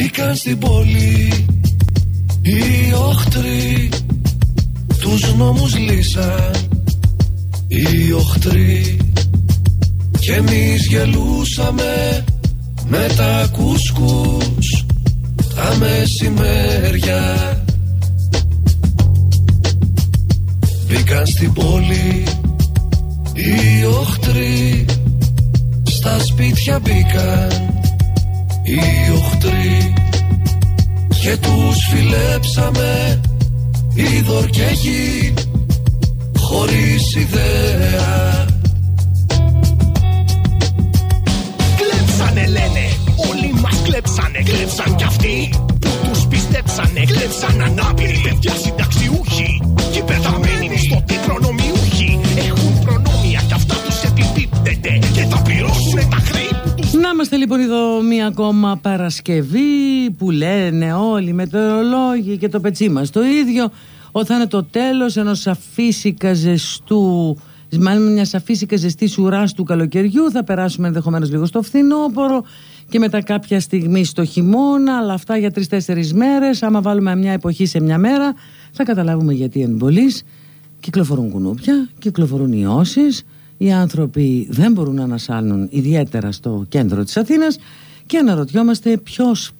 Μπήκαν στην πόλη οι οχτροί, τους νόμους λύσαν οι οχτροί. Κι εμείς γελούσαμε με τα κουσκούς τα μεσημέρια. Μπήκαν στην πόλη οι οχτροί, στα σπίτια μπήκαν οι οχτροί και τους φιλέψαμε είδωρ και γη χωρίς ιδέα. Κλέψανε λένε, όλοι μας κλέψανε. Κλέψαν κι αυτοί που τους πιστέψανε. Κλέψαν ανάπηροι παιδιά συνταξιούχοι και πεθαμένοι μισθωτοί προνομιούχοι. Έχουν προνόμια κι αυτά τους επιπίπτεται και θα πληρώσουν τα χρήματα. Να είμαστε λοιπόν εδώ μία ακόμα Παρασκευή που λένε όλοι οι μετεωρολόγοι και το πετσί μας το ίδιο, ότι θα είναι το τέλος ενός αφύσικα ζεστού, μάλλον μιας αφύσικα ζεστής ουράς του καλοκαιριού. Θα περάσουμε ενδεχομένως λίγο στο φθινόπωρο και μετά κάποια στιγμή στο χειμώνα, αλλά αυτά για 3-4 μέρες. Άμα βάλουμε μια εποχή σε μια μέρα θα καταλάβουμε γιατί εν πολλοίς κυκλοφορούν κουνούπια, κυκλοφορούν ιώσεις. Οι άνθρωποι δεν μπορούν να ανασάνουν, ιδιαίτερα στο κέντρο της Αθήνας, και αναρωτιόμαστε ποιους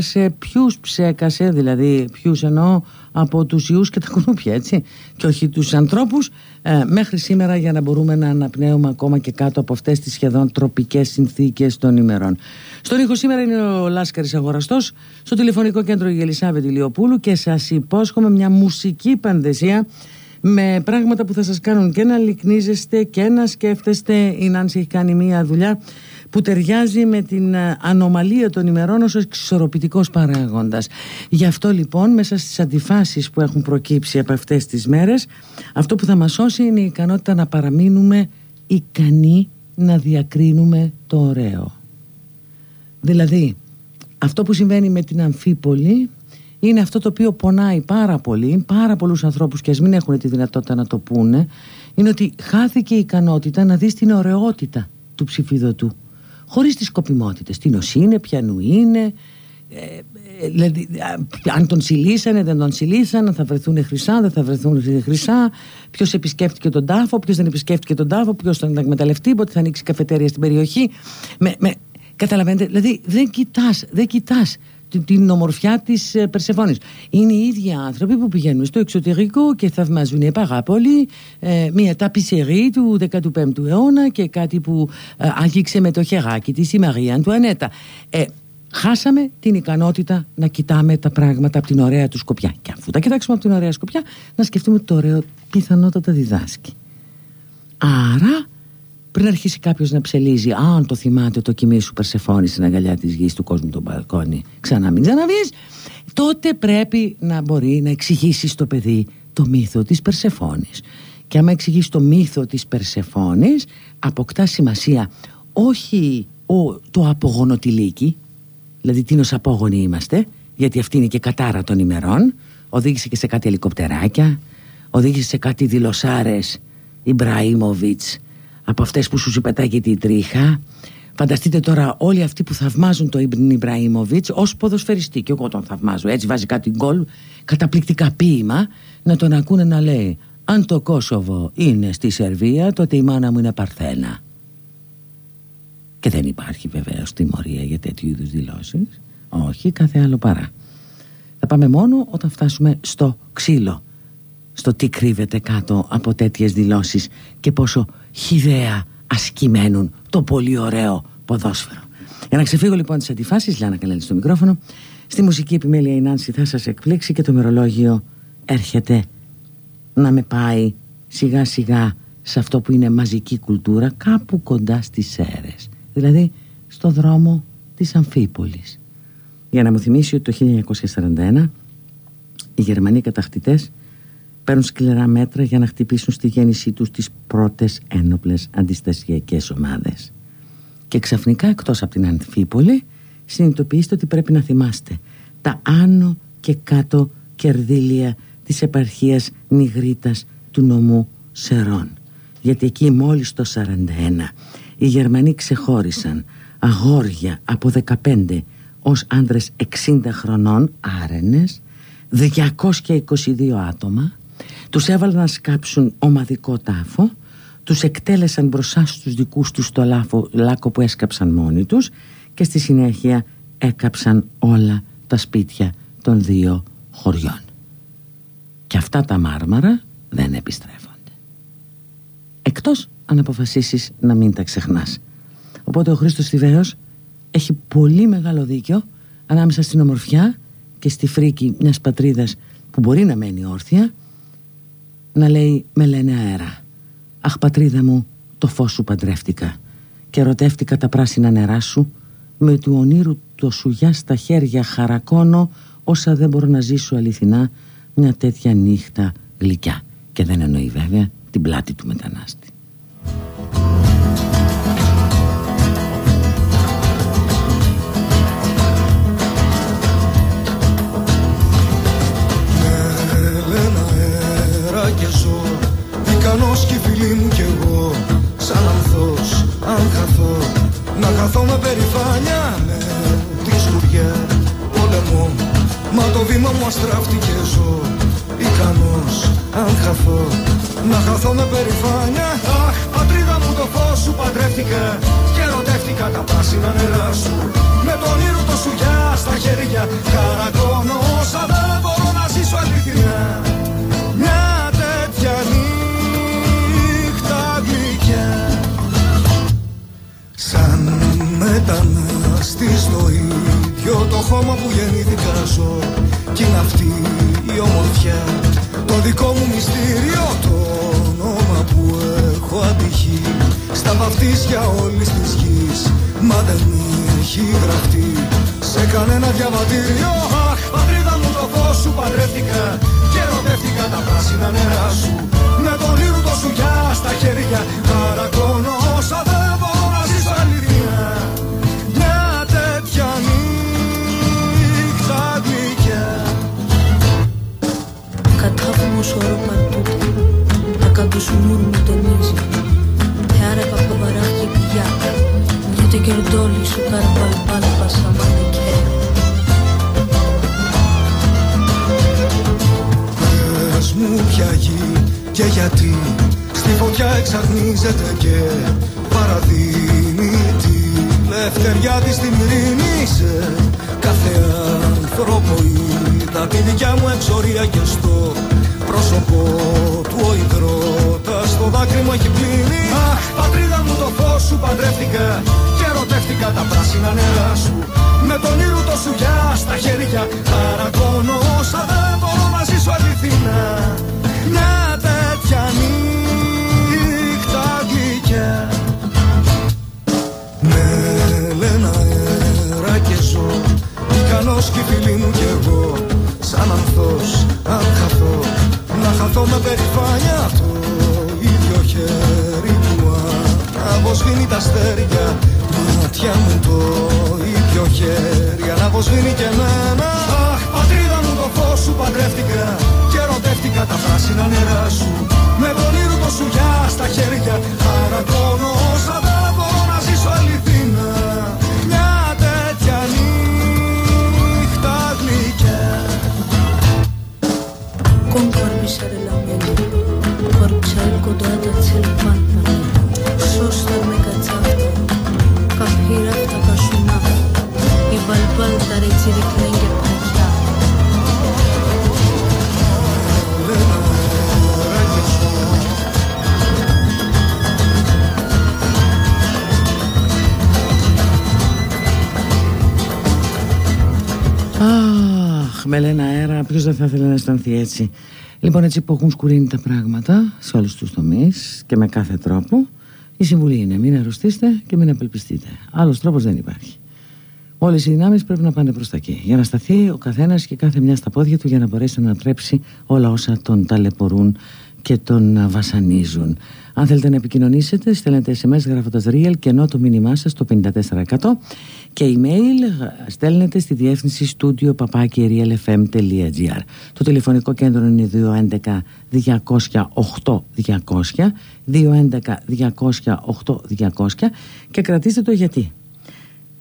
ψέκασε, δηλαδή ποιους εννοώ από τους ιούς και τα κουνούπια, έτσι, και όχι τους ανθρώπους, μέχρι σήμερα, για να μπορούμε να αναπνέουμε ακόμα και κάτω από αυτές τις σχεδόν τροπικές συνθήκες των ημερών. Στον ήχο σήμερα είναι ο Λάσκαρης Αγοραστός, στο τηλεφωνικό κέντρο η Ελισάβετ Ηλιοπούλου, και σας υπόσχομαι μια μουσική πανδεσία με πράγματα που θα σας κάνουν και να λυκνίζεστε και να σκέφτεστε. Η Νάνση έχει κάνει μια δουλειά που ταιριάζει με την ανομαλία των ημερών ως εξισορροπητικός παράγοντας. Γι' αυτό λοιπόν, μέσα στις αντιφάσεις που έχουν προκύψει από αυτές τις μέρες, αυτό που θα μας σώσει είναι η ικανότητα να παραμείνουμε ικανοί να διακρίνουμε το ωραίο. Δηλαδή, αυτό που συμβαίνει με την Αμφίπολη είναι αυτό το οποίο πονάει πάρα πολλούς ανθρώπους, και ας μην έχουν τη δυνατότητα να το πούνε, είναι ότι χάθηκε η ικανότητα να δεις την ωραιότητα του ψηφιδωτού, χωρίς τις σκοπιμότητες. Τι νος είναι, ποιανού είναι, δηλαδή, αν τον συλλήσανε, δεν τον συλλήσανε, θα βρεθούν χρυσά, δεν θα βρεθούν χρυσά, ποιος επισκέφτηκε τον τάφο, ποιος δεν επισκέφτηκε τον τάφο, ποιος τον εκμεταλλευτεί, πότε θα ανοίξει καφετέρια στην περιοχή. Καταλαβαίνετε, δηλαδή δεν κοιτάς την ομορφιά της Περσεφόνης. Είναι οι ίδιοι άνθρωποι που πηγαίνουν στο εξωτερικό και θαυμάζουν πάρα πολύ μια ταπισερή του 15ου αιώνα και κάτι που άγγιξε με το χεράκι της η Μαρία Αντουανέτα. Χάσαμε την ικανότητα να κοιτάμε τα πράγματα από την ωραία του σκοπιά. Και αφού τα κοιτάξουμε από την ωραία σκοπιά, να σκεφτούμε ότι το ωραίο πιθανότατα διδάσκει. Άρα, πριν αρχίσει κάποιος να ψελίζει, αν το θυμάται το κοιμήσου σου Περσεφόνη στην αγκαλιά της γης, του κόσμου τον μπαλκόνι, ξανά μην ξαναβείς, τότε πρέπει να μπορεί να εξηγήσει στο παιδί το μύθο της Περσεφόνης. Και άμα εξηγήσει το μύθο της Περσεφόνης, αποκτά σημασία όχι το απογονοτυλίκι, δηλαδή τίνος απόγονοι είμαστε, γιατί αυτή είναι και κατάρα των ημερών, οδήγησε και σε κάτι ελικοπτεράκια, οδήγησε σε κάτι δηλωσάρες Ιμπραήμοβιτς, από αυτές που σου πετάγεται η τρίχα. Φανταστείτε τώρα όλοι αυτοί που θαυμάζουν το Ιμπραήμοβιτς ως ποδοσφαιριστή, και εγώ τον θαυμάζω, έτσι βάζει κάτι γκολ, καταπληκτικά ποίημα, να τον ακούνε να λέει: αν το Κόσοβο είναι στη Σερβία, τότε η μάνα μου είναι Παρθένα. Και δεν υπάρχει βεβαίως τιμωρία για τέτοιου είδους δηλώσεις, όχι, κάθε άλλο παρά. Θα πάμε μόνο όταν φτάσουμε στο ξύλο, στο τι κρύβεται κάτω από τέτοιες δηλώσεις και πόσο χυδαία ασκημένουν το πολύ ωραίο ποδόσφαιρο. Για να ξεφύγω λοιπόν τις αντιφάσεις, Λάνα Καλέλη στο μικρόφωνο, στη μουσική επιμέλεια η Νάνση θα σας εκπλήξει και το μερολόγιο έρχεται να με πάει σιγά σιγά σε αυτό που είναι μαζική κουλτούρα, κάπου κοντά στις Σέρρες, δηλαδή στο δρόμο της Αμφίπολης, για να μου θυμίσει ότι το 1941 οι Γερμανοί κατακτητές παίρνουν σκληρά μέτρα για να χτυπήσουν στη γέννησή τους τις πρώτες ένοπλες αντιστασιακές ομάδες. Και ξαφνικά, εκτός από την Αμφίπολη, συνειδητοποιήστε ότι πρέπει να θυμάστε τα άνω και κάτω κερδίλια της επαρχίας Νιγρίτας του νομού Σερών. Γιατί εκεί μόλις το 1941 οι Γερμανοί ξεχώρισαν αγόρια από 15 ως άντρες 60 χρονών, άρενες, 222 άτομα, τους έβαλαν να σκάψουν ομαδικό τάφο, τους εκτέλεσαν μπροστά στους δικούς τους στο λάκκο που έσκαψαν μόνοι τους και στη συνέχεια έκαψαν όλα τα σπίτια των 2 χωριών. Και αυτά τα μάρμαρα δεν επιστρέφονται. Εκτός αν αποφασίσεις να μην τα ξεχνάς. Οπότε ο Χρήστος Θηβαίος έχει πολύ μεγάλο δίκιο ανάμεσα στην ομορφιά και στη φρίκη μιας πατρίδας που μπορεί να μένει όρθια, να λέει με λένε αέρα. Αχ πατρίδα μου, το φως σου παντρεύτηκα και ερωτεύτηκα τα πράσινα νερά σου, με του ονείρου το σουγιά στα χέρια χαρακώνω όσα δεν μπορώ να ζήσω αληθινά μια τέτοια νύχτα γλυκιά. Και δεν εννοεί βέβαια την πλάτη του μετανάστη. Και ζω ικανός κι φίλοι μου κι εγώ, σαν ανθός αν χαθώ, να χαθώ με περηφάνεια, με τη σκουριά πολεμώ, μα το βήμα μου αστράφτηκε ζω, ικανός αν χαθώ, να χαθώ με περηφάνεια. Αχ πατρίδα μου, το φως σου παντρεύτηκα και ερωτεύτηκα τα πράσινα νερά σου, με τον ήρου το σουγιά στα χέρια χαρακώνω όσα δεν μπορώ να ζήσω αληθινά. Μια τέτοια νύχτα γλυκιά, σαν μετανάστης στο ίδιο το χώμα που γεννήθηκα ζω, κι είναι αυτή η ομορφιά, το δικό μου μυστήριο, το όνομα που έχω αντυχεί στα βαφτίσια όλης της γης, μα δεν έχει γραφτεί σε κανένα διαβατήριο. Αχ πατρίδα μου, το φως σου παντρεύτηκα και ερωτεύτηκα τα πράσινα νερά σου, με τον ήρου το σουγιά στα χέρια χαρακώνω όσα δεν μπορώ να ζήσω αληθινά. Μια τέτοια νύχτα γλυκιά. Κατάβουμε σωρό παρτούτη, τα κάτω σου νουρ μου τονίζει, άρεπα από βαράχη πηγιά, για το κερδόλι σου καρβαλπάλ πασαμάνε και μου πια γη και γιατί στη φωτιά εξαγνίζεται και παραδίνει τη λευτεριά της στην ειρήνη. Σε κάθε άνθρωπο είδα τη δικιά μου εξορία και στο πρόσωπο του ο υδρότας το δάκρυ μου έχει πλύνει. Αχ πατρίδα μου, το φως σου παντρεύτηκα και ερωτεύτηκα τα πράσινα νερά σου, με τον ήρου το σουγιά στα χέρια χαρακώνω όσα δεν μπορώ να ζήσω αληθινά. Μια τέτοια νύχτα γλυκιά, με λένε αέρα και ζω, ικανός κι φίλοι μου κι εγώ, σαν ανθός αν χαθώ, να χαθώ με περηφάνεια, το ίδιο χέρι που αναβοσβήνει τα αστέρια, μάτια μου το ίδιο χέρι αναβοσβήνει και εμένα. Αχ πατρίδα μου, το φως σου παντρεύτηκα και ερωτεύτηκα τα πράσινα νερά σου, με τον ήρου το σουγιά στα χέρια χαρακώνω όσα δεν μπορώ να ζήσω αληθινά. Μια τέτοια νύχτα γλυκιά. Con corbisare la mente, corbisare codata celpana, sostar me cacciata, capire ta casuna, e balbal tare ciriclenge pacchia. Αχ, με λένε αέρα, ποιος δεν θα ήθελε να αισθανθεί έτσι. Λοιπόν, έτσι που έχουν σκουρίνει τα πράγματα σε όλους τους τομείς και με κάθε τρόπο, η συμβουλή είναι μην αρρωστήστε και μην απελπιστείτε. Άλλος τρόπος δεν υπάρχει. Όλες οι δυνάμεις πρέπει να πάνε προς τα εκεί, για να σταθεί ο καθένας και κάθε μια στα πόδια του, για να μπορέσει να ανατρέψει όλα όσα τον ταλαιπωρούν και τον βασανίζουν. Αν θέλετε να επικοινωνήσετε, στέλνετε SMS γράφοντας real και ενώ το μήνυμά σας στο 54% και email στέλνετε στη διεύθυνση studio@realfm.gr. Το τηλεφωνικό κέντρο είναι 211 200 8200, 211 200 8200 και κρατήστε το γιατί.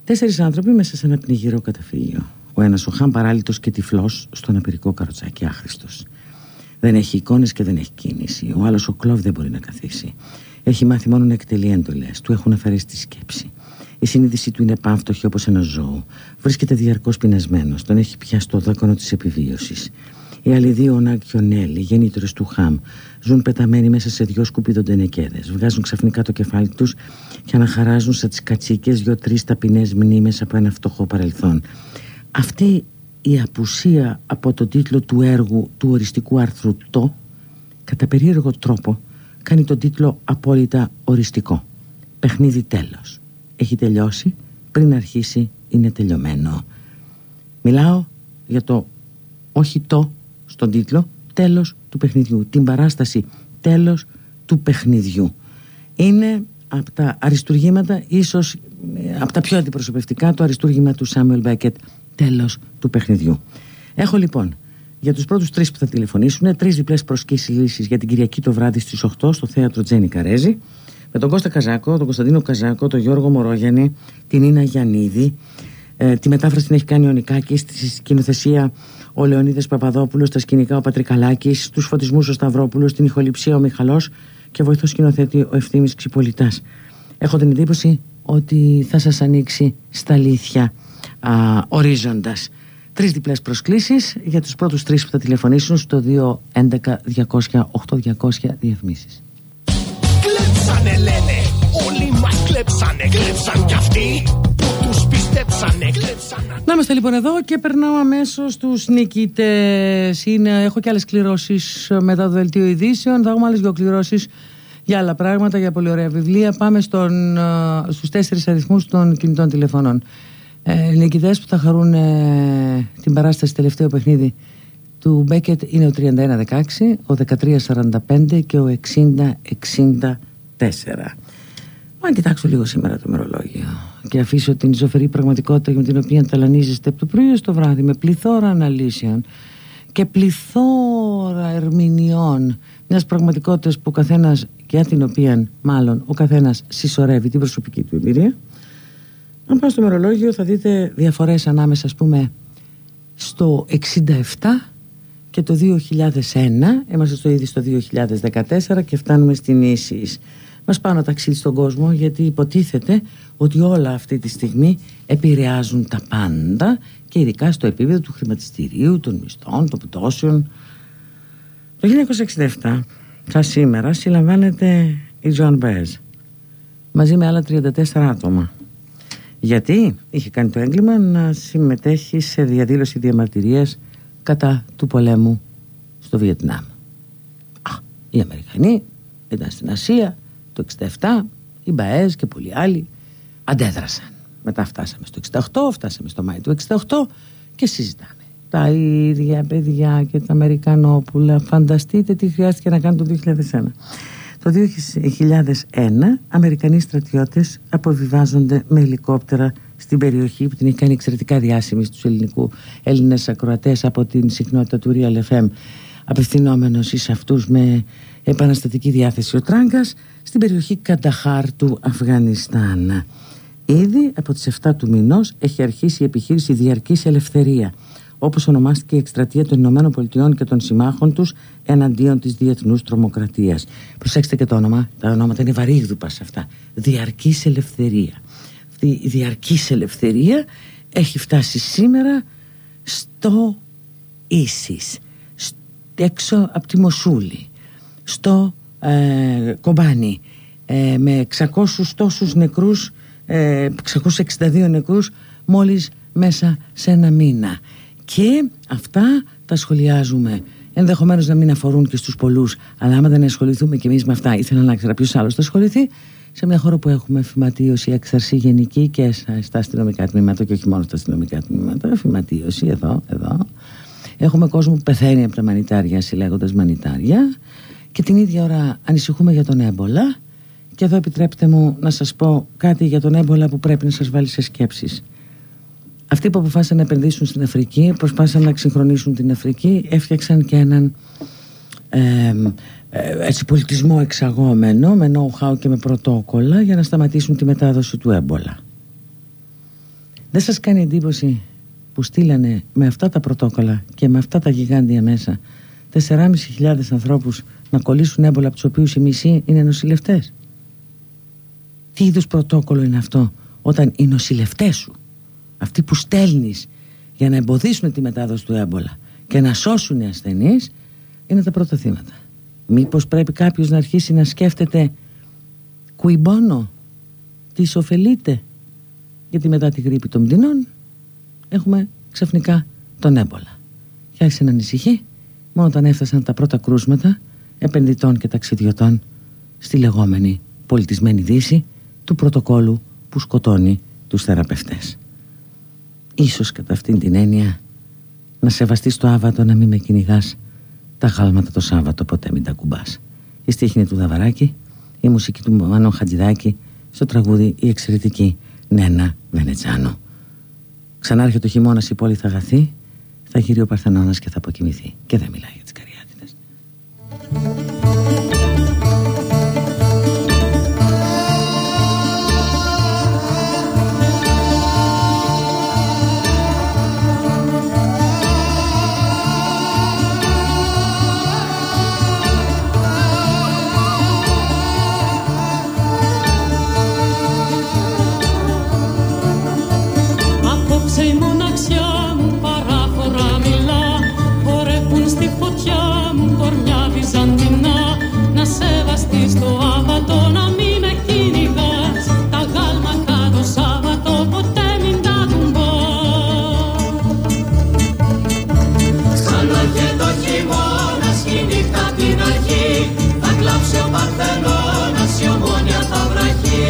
4 άνθρωποι μέσα σε ένα πνιγυρό καταφύγιο. Ο ένας ο Χαμ παράλυτος και τυφλός στο αναπηρικό καροτσάκι, άχρηστος. Δεν έχει εικόνες και δεν έχει κίνηση. Ο άλλος ο Κλόβ δεν μπορεί να καθίσει. Έχει μάθει μόνο να εκτελεί έντολες. Του έχουν αφαιρέσει τη σκέψη. Η συνείδησή του είναι πάμφτωχη όπως ένα ζώο. Βρίσκεται διαρκώς πεινασμένος. Τον έχει πιάσει το δάκωνο της επιβίωσης. Οι άλλοι 2, ο Νάκ και ο Νέλ, οι γεννήτωρες του Χαμ, ζουν πεταμένοι μέσα σε 2 σκουπιδοντενεκέδες. Βγάζουν ξαφνικά το κεφάλι τους και αναχαράζουν σαν τις κατσίκες 2-3 ταπεινές μνήμες από ένα φτωχό παρελθόν. Αυτή η απουσία από τον τίτλο του έργου του οριστικού άρθρου «Το», κατά περίεργο τρόπο, κάνει τον τίτλο απόλυτα οριστικό. Παιχνίδι τέλος. Έχει τελειώσει, πριν αρχίσει είναι τελειωμένο. Μιλάω για το όχι το στον τίτλο, τέλος του παιχνιδιού. Την παράσταση τέλος του παιχνιδιού. Είναι από τα αριστουργήματα, ίσως από τα πιο αντιπροσωπευτικά, το αριστούργημα του Σάμουελ Μπέκετ, τέλος του παιχνιδιού. Έχω λοιπόν για τους πρώτους 3 που θα τηλεφωνήσουν 3 διπλές προσκλήσεις για την Κυριακή το βράδυ στις 8 στο θέατρο Τζένι Καρέζη, με τον Κώστα Καζάκο, τον Κωνσταντίνο Καζάκο, τον Γιώργο Μορόγιαννη, την Ίνα Γιαννίδη. Τη μετάφραση την έχει κάνει ο Νικάκης, στη σκηνοθεσία ο Λεωνίδας Παπαδόπουλος, στα σκηνικά ο Πατρικαλάκης, στους φωτισμούς ο Σταυρόπουλος, στην ηχοληψία ο Μιχαλός και βοηθός σκηνοθέτη ο Ευθύμης Ξυπολιτάς. Έχω την εντύπωση ότι θα σας ανοίξει στα αλήθεια ορίζοντας. 3 διπλές προσκλήσεις για τους πρώτους 3 που θα τηλεφωνήσουν στο 211-200-8200 διαφημίσεις. Κλέψανε λένε, όλοι μας κλέψανε, κλέψαν κι αυτοί που τους πιστέψανε, κλέψαν. Να είμαστε λοιπόν εδώ και περνάω αμέσως στους νικητές. Έχω και άλλες κληρώσεις μετά το δελτίο ειδήσεων, θα έχουμε άλλες 2 κληρώσεις για άλλα πράγματα, για πολύ ωραία βιβλία. Πάμε στους 4 αριθμούς των κινητών τηλεφωνών. Νικητές που θα χαρούν την παράσταση τελευταίο παιχνίδι του Μπέκετ είναι ο 3116, ο 1345 και ο 6064. Αν κοιτάξω λίγο σήμερα το ημερολόγιο και αφήσω την ζωφερή πραγματικότητα με την οποία ταλανίζεστε από το πρωί ως το βράδυ με πληθώρα αναλύσεων και πληθώρα ερμηνειών μιας πραγματικότητας που ο καθένας, για την οποία μάλλον ο καθένας συσσωρεύει την προσωπική του εμπειρία, αν πάω στο ημερολόγιο θα δείτε διαφορές ανάμεσα, ας πούμε, στο 67 και το 2001. Είμαστε ήδη στο 2014 και φτάνουμε στην ίσης. Μας πάνω ταξίδι στον κόσμο, γιατί υποτίθεται ότι όλα αυτή τη στιγμή επηρεάζουν τα πάντα και ειδικά στο επίπεδο του χρηματιστηρίου, των μισθών, των πτώσεων. Το 1967, σαν σήμερα, συλλαμβάνεται η Τζοάν Μπαέζ μαζί με άλλα 34 άτομα. Γιατί είχε κάνει το έγκλημα να συμμετέχει σε διαδήλωση διαμαρτυρίας κατά του πολέμου στο Βιετνάμ. Οι Αμερικανοί ήταν στην Ασία το 67, οι Μπαέζ και πολλοί άλλοι αντέδρασαν. Μετά φτάσαμε στο 68, φτάσαμε στο Μάη του 68 και συζητάμε. Τα ίδια παιδιά και τα Αμερικανόπουλα. Φανταστείτε τι χρειάστηκε να κάνουν το 2001. Το 2001 Αμερικανοί στρατιώτες αποβιβάζονται με ελικόπτερα στην περιοχή που την έχει κάνει εξαιρετικά διάσημη στους Έλληνες ακροατές από την συχνότητα του Real FM, απευθυνόμενος εις αυτούς με επαναστατική διάθεση ο Τράγκας, στην περιοχή Κανταχάρ του Αφγανιστάν. Ήδη από τις 7 του μηνός έχει αρχίσει η επιχείρηση Διαρκής Ελευθερία, όπως ονομάστηκε η εκστρατεία των Ηνωμένων Πολιτειών και των συμμάχων τους εναντίον της διεθνούς τρομοκρατίας. Προσέξτε και το όνομα, τα ονόματα είναι βαρύγδουπα σε αυτά. Διαρκής Ελευθερία. Αυτή η Διαρκής Ελευθερία έχει φτάσει σήμερα στο Ίσις, έξω από τη Μοσούλη, στο Κομπάνι, με 600 τόσους νεκρούς, 662 νεκρούς μόλις μέσα σε ένα μήνα. Και αυτά τα σχολιάζουμε. Ενδεχομένως να μην αφορούν και στους πολλούς, αλλά άμα δεν ασχοληθούμε κι εμείς με αυτά, ήθελα να ξέρω ποιος άλλος θα ασχοληθεί. Σε μια χώρα που έχουμε φυματίωση, έξαρση γενική και στα αστυνομικά τμήματα, και όχι μόνο στα αστυνομικά τμήματα, φυματίωση εδώ. Έχουμε κόσμο που πεθαίνει από τα μανιτάρια, συλλέγοντας μανιτάρια, και την ίδια ώρα ανησυχούμε για τον έμπολα. Και εδώ επιτρέπετε μου να σας πω κάτι για τον έμπολα που πρέπει να σας βάλει σε σκέψεις. Αυτοί που αποφάσισαν να επενδύσουν στην Αφρική, προσπάθησαν να εξυγχρονίσουν την Αφρική, έφτιαξαν και έναν πολιτισμό εξαγόμενο, με know-how και με πρωτόκολλα, για να σταματήσουν τη μετάδοση του έμπολα. Δεν σας κάνει εντύπωση που στείλανε με αυτά τα πρωτόκολλα και με αυτά τα γιγάντια μέσα 4.500 ανθρώπους να κολλήσουν έμπολα, από τους οποίους οι μισοί είναι νοσηλευτές? Τι είδους πρωτόκολλο είναι αυτό, όταν οι νοσηλευτές σου, αυτοί που στέλνεις για να εμποδίσουν τη μετάδοση του έμπολα και να σώσουν οι ασθενείς, είναι τα πρώτα θύματα? Μήπως πρέπει κάποιος να αρχίσει να σκέφτεται κουιμπόνο, τι ωφελείται? Γιατί μετά τη γρίπη των πτηνών έχουμε ξαφνικά τον έμπολα. Και άρχισε να ανησυχεί μόνο όταν έφτασαν τα πρώτα κρούσματα επενδυτών και ταξιδιωτών στη λεγόμενη πολιτισμένη δύση του πρωτοκόλου που σκοτώνει τους θεραπευτές. Ίσως κατά αυτήν την έννοια να σεβαστείς το Άβατο, να μην με κυνηγάς τα γάλματα το Σάββατο, ποτέ μην τα κουμπάς. Η στίχη είναι του Δαβαράκη, η μουσική του Μάνο Χατζηδάκη, στο τραγούδι η εξαιρετική Νένα Βενετζάνο. Ξανάρχεται ο χειμώνας, η πόλη θα αγαθεί, θα γύρει ο Παρθενώνας και θα αποκοιμηθεί. Και δεν μιλάει για τις Καριάτιδες. Στο Άβατο να μη με κυνηγάς, τα γάλματα το Σάββατο ποτέ μην τα κουμπάς. Ξανά και το χειμώνας η νύχτα την αρχή, θα κλάψει ο Παρθενώνας, η Ομόνια θα βραχεί.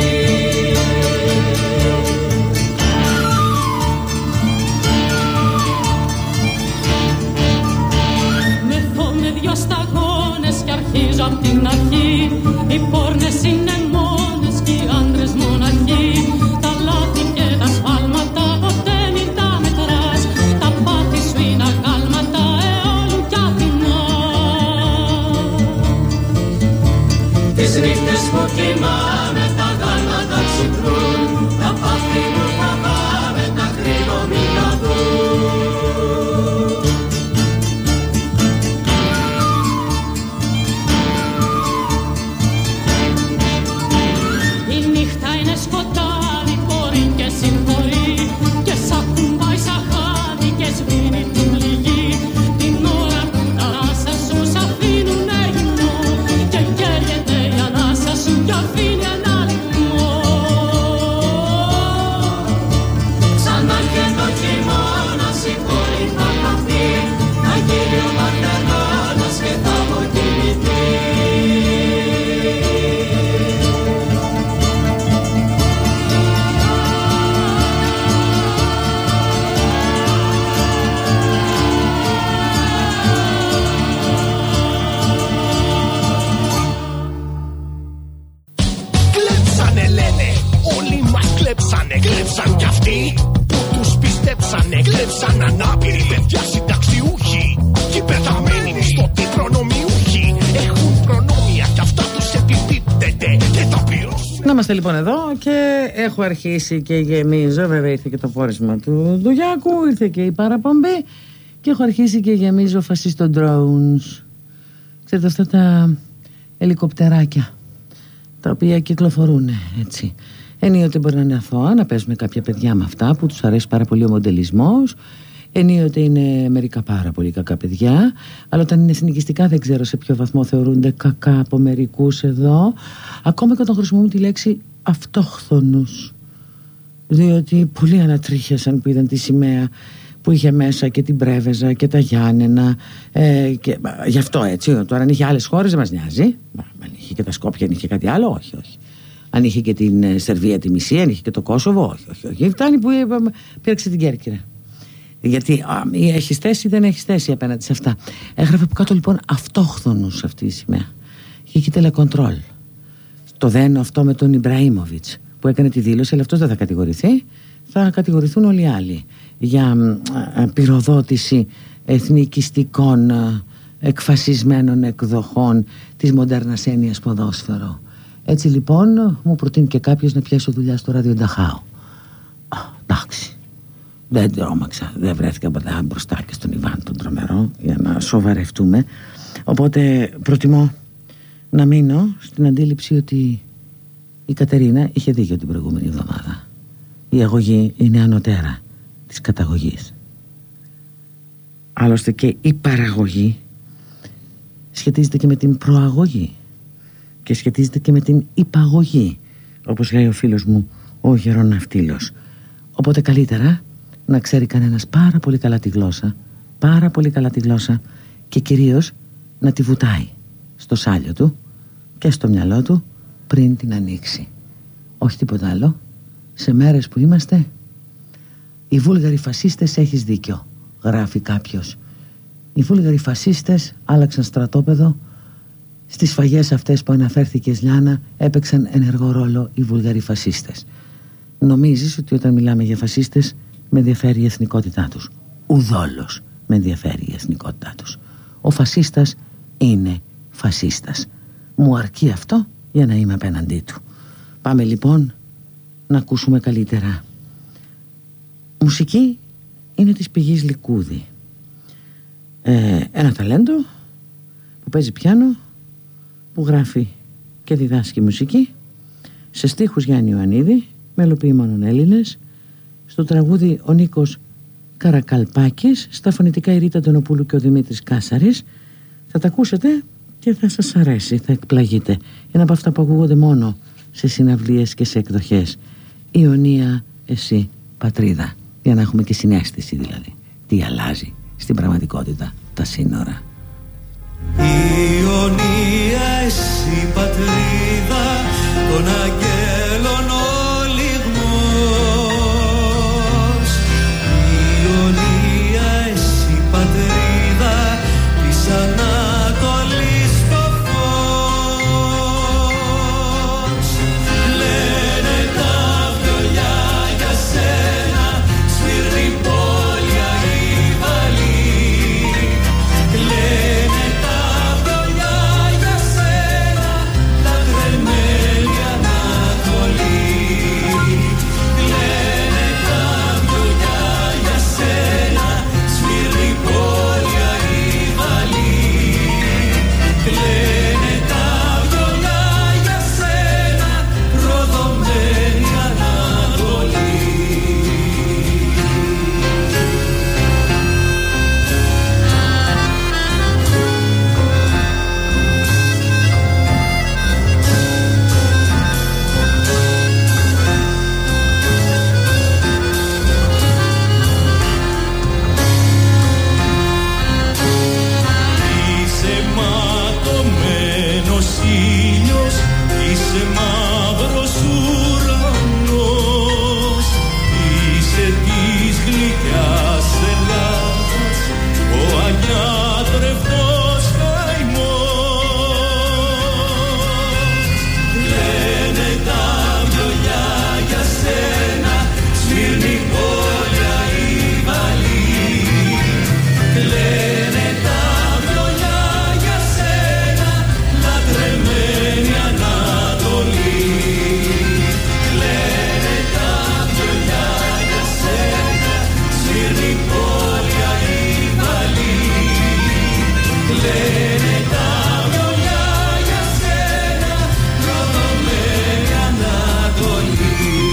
Με δυο σταγόνες κι αρχίζω απ' την αρχή. Οι πόρνες είναι μόνες κι οι άντρες μοναχοί. Τα λάθη και τα σφάλματα ποτέ μην τα μετράς. Τα πάθη σου είναι αγάλματα αιώλου κι Αθηνά. Τις νύχτες που κοιμάμαι τα γάλματα ξυπνούν, τα πάθη μου θα πάμε, τα κρύβω μην τα δουν. Κλέψαν κι αυτοί που τους πιστέψανε. Κλέψαν ανάπηροι παιδιά συνταξιούχοι κι πεθαμένοι μισθωτοί προνομιούχοι. Έχουν προνόμια κι αυτά τους επιπίπτεται και τα πληρώσουν. Να είμαστε λοιπόν εδώ και έχω αρχίσει και γεμίζω. Βέβαια ήρθε και το φόρεσμα του Ντουγιάκου, ήρθε και η παραπομπή και έχω αρχίσει και γεμίζω φασίστο drones. Ξέρετε αυτά τα ελικοπτεράκια τα οποία κυκλοφορούν έτσι. Ενίοτε μπορεί να είναι αθώα, να παίζουμε κάποια παιδιά με αυτά που τους αρέσει πάρα πολύ ο μοντελισμός. Ενίοτε είναι μερικά πάρα πολύ κακά παιδιά. Αλλά όταν είναι εθνικιστικά δεν ξέρω σε ποιο βαθμό θεωρούνται κακά από μερικούς εδώ. Ακόμα και όταν χρησιμοποιούν τη λέξη αυτόχθονους. Διότι πολλοί ανατρίχιασαν που είδαν τη σημαία που είχε μέσα και την Πρέβεζα και τα Γιάννενα. Και γι' αυτό έτσι. Τώρα αν είχε άλλες χώρες δεν μας νοιάζει. Αν είχε και τα Σκόπια, αν είχε κάτι άλλο, όχι. Αν είχε και την Σερβία τη μισή, αν είχε και το Κόσοβο, όχι. Φτάνει που πήραξε την Κέρκυρα. Γιατί ή έχεις θέση ή δεν έχεις θέση απέναντι σε αυτά. Έγραφε από κάτω λοιπόν αυτόχθονους αυτή η σημαία. Είχε και τελεκοντρόλ. Το δένο αυτό με τον Ιμπραήμοβιτς που έκανε τη δήλωση, αλλά αυτός δεν θα κατηγορηθεί. Θα κατηγορηθούν όλοι οι άλλοι για πυροδότηση εθνικιστικών εκφασισμένων εκδοχών της μοντέρνας έννοιας ποδόσφαιρο. Έτσι λοιπόν μου προτείνει και κάποιος να πιάσω δουλειά στο ραδιονταχάο. Εντάξει, Δεν τρόμαξα, δεν βρέθηκα ποτέ μπροστά και στον Ιβάν τον τρομερό, για να σοβαρευτούμε. Οπότε προτιμώ να μείνω στην αντίληψη ότι η Κατερίνα είχε δίκιο την προηγούμενη εβδομάδα. Η αγωγή είναι ανωτέρα της καταγωγής. Άλλωστε και η παραγωγή σχετίζεται και με την προαγωγή και σχετίζεται και με την υπαγωγή, όπως λέει ο φίλος μου ο γεροναυτήλος. Οπότε καλύτερα να ξέρει κανένας πάρα πολύ καλά τη γλώσσα, πάρα πολύ καλά τη γλώσσα, και κυρίως να τη βουτάει στο σάλιο του και στο μυαλό του πριν την ανοίξει. Όχι τίποτα άλλο. Σε μέρες που είμαστε, οι Βούλγαροι φασίστες, έχεις δίκιο, γράφει κάποιος. Οι Βούλγαροι φασίστες άλλαξαν στρατόπεδο. Στις σφαγές αυτές που αναφέρθηκες, Λιάννα, έπαιξαν ενεργό ρόλο οι Βούλγαροι φασίστες. Νομίζεις ότι όταν μιλάμε για φασίστες με ενδιαφέρει η εθνικότητά τους? Ουδόλως με ενδιαφέρει η εθνικότητά τους. Ο φασίστας είναι φασίστας. Μου αρκεί αυτό για να είμαι απέναντί του. Πάμε λοιπόν να ακούσουμε καλύτερα. Μουσική είναι της πηγής Λικούδη. Ένα ταλέντο που παίζει πιάνο, που γράφει και διδάσκει μουσική, σε στίχους Γιάννη Ιωαννίδη, μελοποιήμενων Έλληνες, στο τραγούδι ο Νίκος Καρακαλπάκης, στα φωνητικά η Ρίτα Αντωνοπούλου και ο Δημήτρης Κάσαρης. Θα τα ακούσετε και θα σας αρέσει, θα εκπλαγείτε. Είναι από αυτά που ακούγονται μόνο σε συναυλίες και σε εκδοχές. Ιωνία, εσύ πατρίδα, για να έχουμε και συναίσθηση δηλαδή τι αλλάζει στην πραγματικότητα τα σύνορα. Ιωνία, εσύ πατρίδα των αγγέλων ο λιγμός. Ιωνία, εσύ πατρίδα της Ανατολής το φως. Λένε τα βιολιά για σένα, σφύρνει πόλια η Βαλή. Λένε τα βιολιά για σένα, λατρεμένη Ανατολή. Λένε τα βιολιά για σένα, σφύρνει πόλια η Βαλή. Λένε τα βιολιά για σένα, προδομένη Ανατολή. Είσαι ματωμένος ήλιος, είσαι μαύρος ουρανός, είσαι της γλυκιάς Ελλάδας ο αγιάτρευτος καημός. Λένε τα βιολιά για σένα, σμύρνει πόλια η Βαλή. Λένε τα βιολιά για σένα, λατρεμένη Ανατολή. Λένε τα βιολιά για σένα, σμύρνει πόλια η Βαλή. Λένε τα βιολιά για σένα, προδομένη Ανατολή.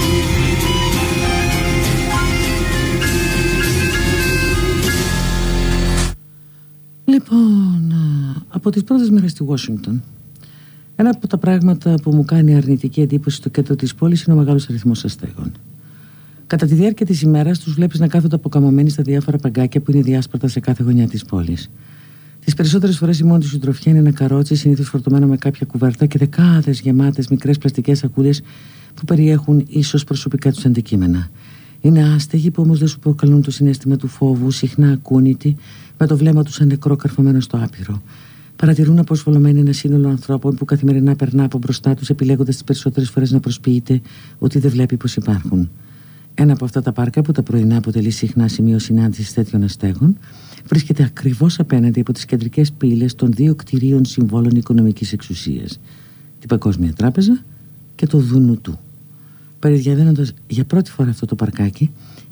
Λοιπόν, από τις πρώτες μέρες στη Washington, ένα από τα πράγματα που μου κάνει αρνητική εντύπωση στο κέντρο της πόλης είναι ο μεγάλος αριθμός αστέγων. Κατά τη διάρκεια της ημέρας τους βλέπεις να κάθονται αποκαμωμένοι στα διάφορα παγκάκια που είναι διάσπαρτα σε κάθε γωνιά της πόλης. Τις περισσότερες φορές η μόνη τους συντροφιά είναι ένα καρότσι, συνήθως φορτωμένο με κάποια κουβέρτα και δεκάδες γεμάτες μικρές πλαστικές σακούλες που περιέχουν ίσως προσωπικά τους αντικείμενα. Είναι άστεγοι που όμως δεν σου προκαλούν το συναίσθημα του φόβου, συχνά ακούνητοι, με το βλέμμα τους σαν νεκρό καρφωμένο στο άπειρο. Παρατηρούν αποσβολωμένοι ένα σύνολο ανθρώπων που καθημερινά περνά από μπροστά τους, επιλέγοντας τις περισσότερες φορές να προσποιείται ότι δεν βλέπει πως υπάρχουν. Ένα από αυτά τα πάρκα, που τα πρωινά αποτελεί συχνά σημείο συνάντησης τέτοιων αστέγων, βρίσκεται ακριβώς απέναντι από τις κεντρικές πύλες των δύο κτηρίων συμβόλων οικονομικής εξουσίας, την Παγκόσμια Τράπεζα και το ΔΝΤ. Περιδιαβαίνοντας για πρώτη φορά αυτό το παρκάκι,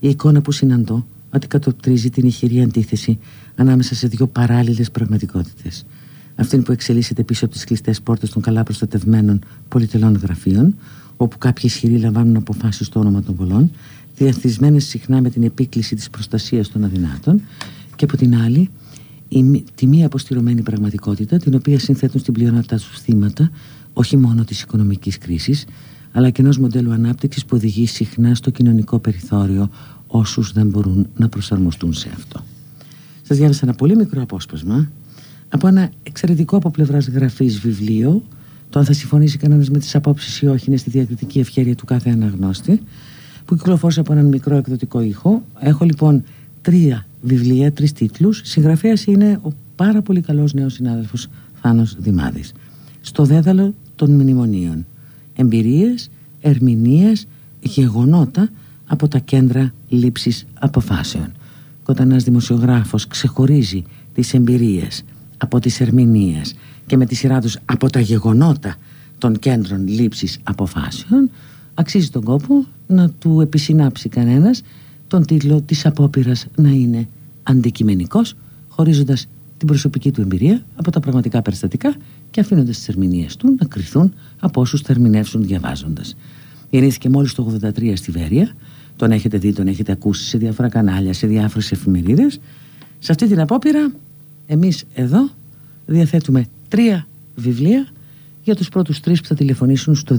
Η εικόνα που συναντώ αντικατοπτρίζει την ηχηρή αντίθεση ανάμεσα σε δύο παράλληλες πραγματικότητες. Αυτήν που εξελίσσεται πίσω από τις κλειστές πόρτες των καλά προστατευμένων πολυτελών γραφείων, όπου κάποιοι ισχυροί λαμβάνουν αποφάσεις στο όνομα των πολλών, διαθυσμένες συχνά με την επίκληση της προστασίας των αδυνάτων, και από την άλλη τη μη αποστηρωμένη πραγματικότητα, την οποία συνθέτουν στην πλειονότητα τους θύματα όχι μόνο της οικονομικής κρίσης, αλλά και ενός μοντέλου ανάπτυξης που οδηγεί συχνά στο κοινωνικό περιθώριο όσους δεν μπορούν να προσαρμοστούν σε αυτό. Σας διάβασα ένα πολύ μικρό απόσπασμα από ένα εξαιρετικό από πλευράς γραφής βιβλίο. Το αν θα συμφωνήσει κανένας με τις απόψεις ή όχι είναι στη διακριτική ευχέρεια του κάθε αναγνώστη, που κυκλοφόρησε από έναν μικρό εκδοτικό οίκο. Έχω λοιπόν 3 βιβλία, 3 τίτλους. Συγγραφέας είναι ο πάρα πολύ καλός νέος συνάδελφος Θάνος Δημάδης. Στο δέδαλο των μνημονίων. Εμπειρίες, ερμηνείες, γεγονότα από τα κέντρα λήψης αποφάσεων. Και όταν ένας δημοσιογράφος ξεχωρίζει τις εμπειρίες από τις ερμηνείες και με τη σειρά τους από τα γεγονότα των κέντρων λήψης αποφάσεων, αξίζει τον κόπο να του επισυνάψει κανένας τον τίτλο της απόπειρας να είναι αντικειμενικός, χωρίζοντας την προσωπική του εμπειρία από τα πραγματικά περιστατικά και αφήνοντας τις ερμηνείες του να κριθούν από όσους θα ερμηνεύσουν διαβάζοντας. Γεννήθηκε μόλις το 1983 στη Βέρεια. Τον έχετε δει, τον έχετε ακούσει σε διάφορα κανάλια, σε διάφορες εφημερίδες. Σε αυτή την απόπειρα εμείς εδώ διαθέτουμε 3 βιβλία για τους πρώτους 3 που θα τηλεφωνήσουν στο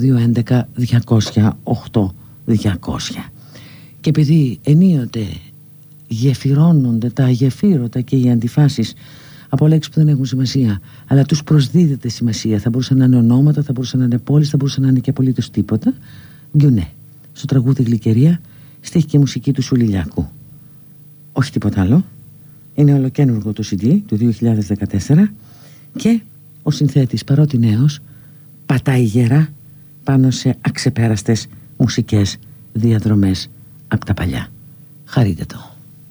211-200-8200. Και επειδή ενίοτε γεφυρώνονται τα αγεφύρωτα και οι αντιφάσεις από λέξεις που δεν έχουν σημασία, αλλά τους προσδίδεται σημασία, θα μπορούσαν να είναι ονόματα, θα μπορούσαν να είναι πόλεις, θα μπορούσαν να είναι και απολύτως τίποτα. Γκιουνέ, στο τραγούδι Γλυκερία, στίχη και μουσική του Σουληλιάκου. Όχι τίποτα άλλο. Είναι ολοκαίνουργο το CD του 2014 και ο συνθέτης, παρότι νέος, πατάει γερά πάνω σε αξεπέραστες μουσικές διαδρομές από τα παλιά. Χαρείτε το.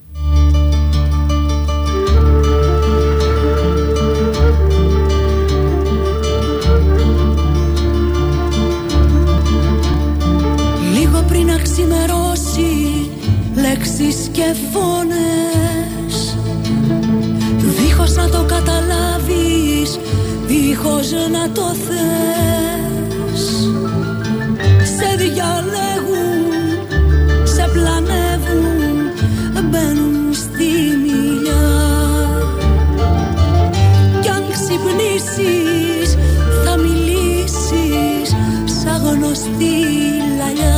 Λίγο πριν να ξημερώσει λέξεις και φωνές, δίχως να το καταλάβεις, δίχως να το θες, σε διαλέγουν, σε πλανεύουν, μπαίνουν στη μιλιά. Κι αν ξυπνήσεις θα μιλήσεις σαν γνωστή λαλιά.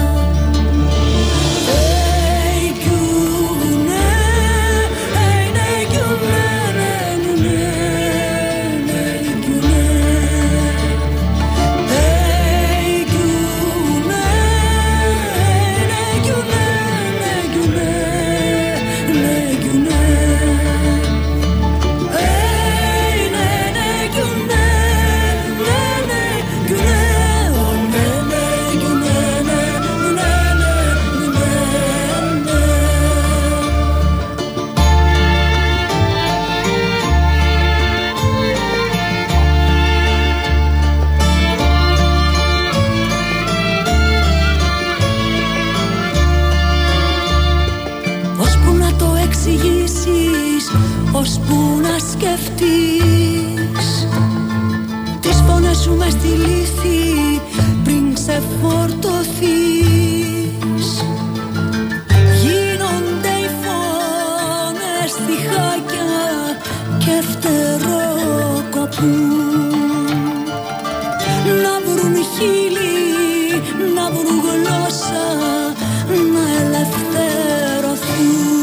Ώσπου να σκεφτείς τις φωνές σου μες στη λύθη πριν ξεφορτωθείς. Γίνονται οι φωνές στιχάκια και φτερόκοπουν, να βρουν χείλη, να βρουν γλώσσα, να ελευθερωθούν.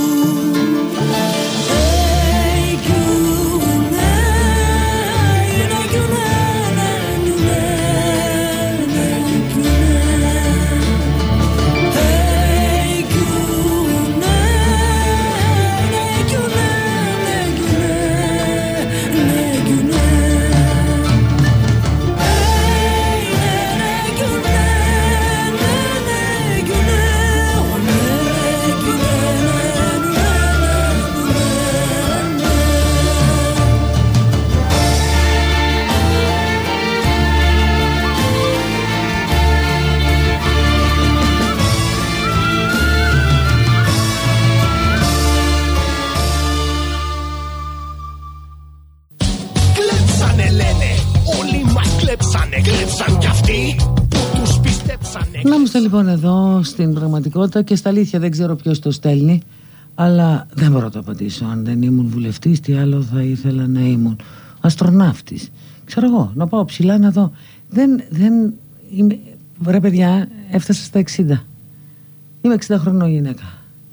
κλέψαν κι αυτοί που τους πιστέψανε. Να είμαστε λοιπόν εδώ στην πραγματικότητα και στα αλήθεια δεν ξέρω ποιος το στέλνει, αλλά δεν μπορώ να το απαντήσω. Αν δεν ήμουν βουλευτής, τι άλλο θα ήθελα να ήμουν? Αστροναύτης, ξέρω εγώ, να πάω ψηλά να δω. Δεν είμαι, ρε παιδιά, έφτασα στα 60. Είμαι 60 χρονών γυναίκα.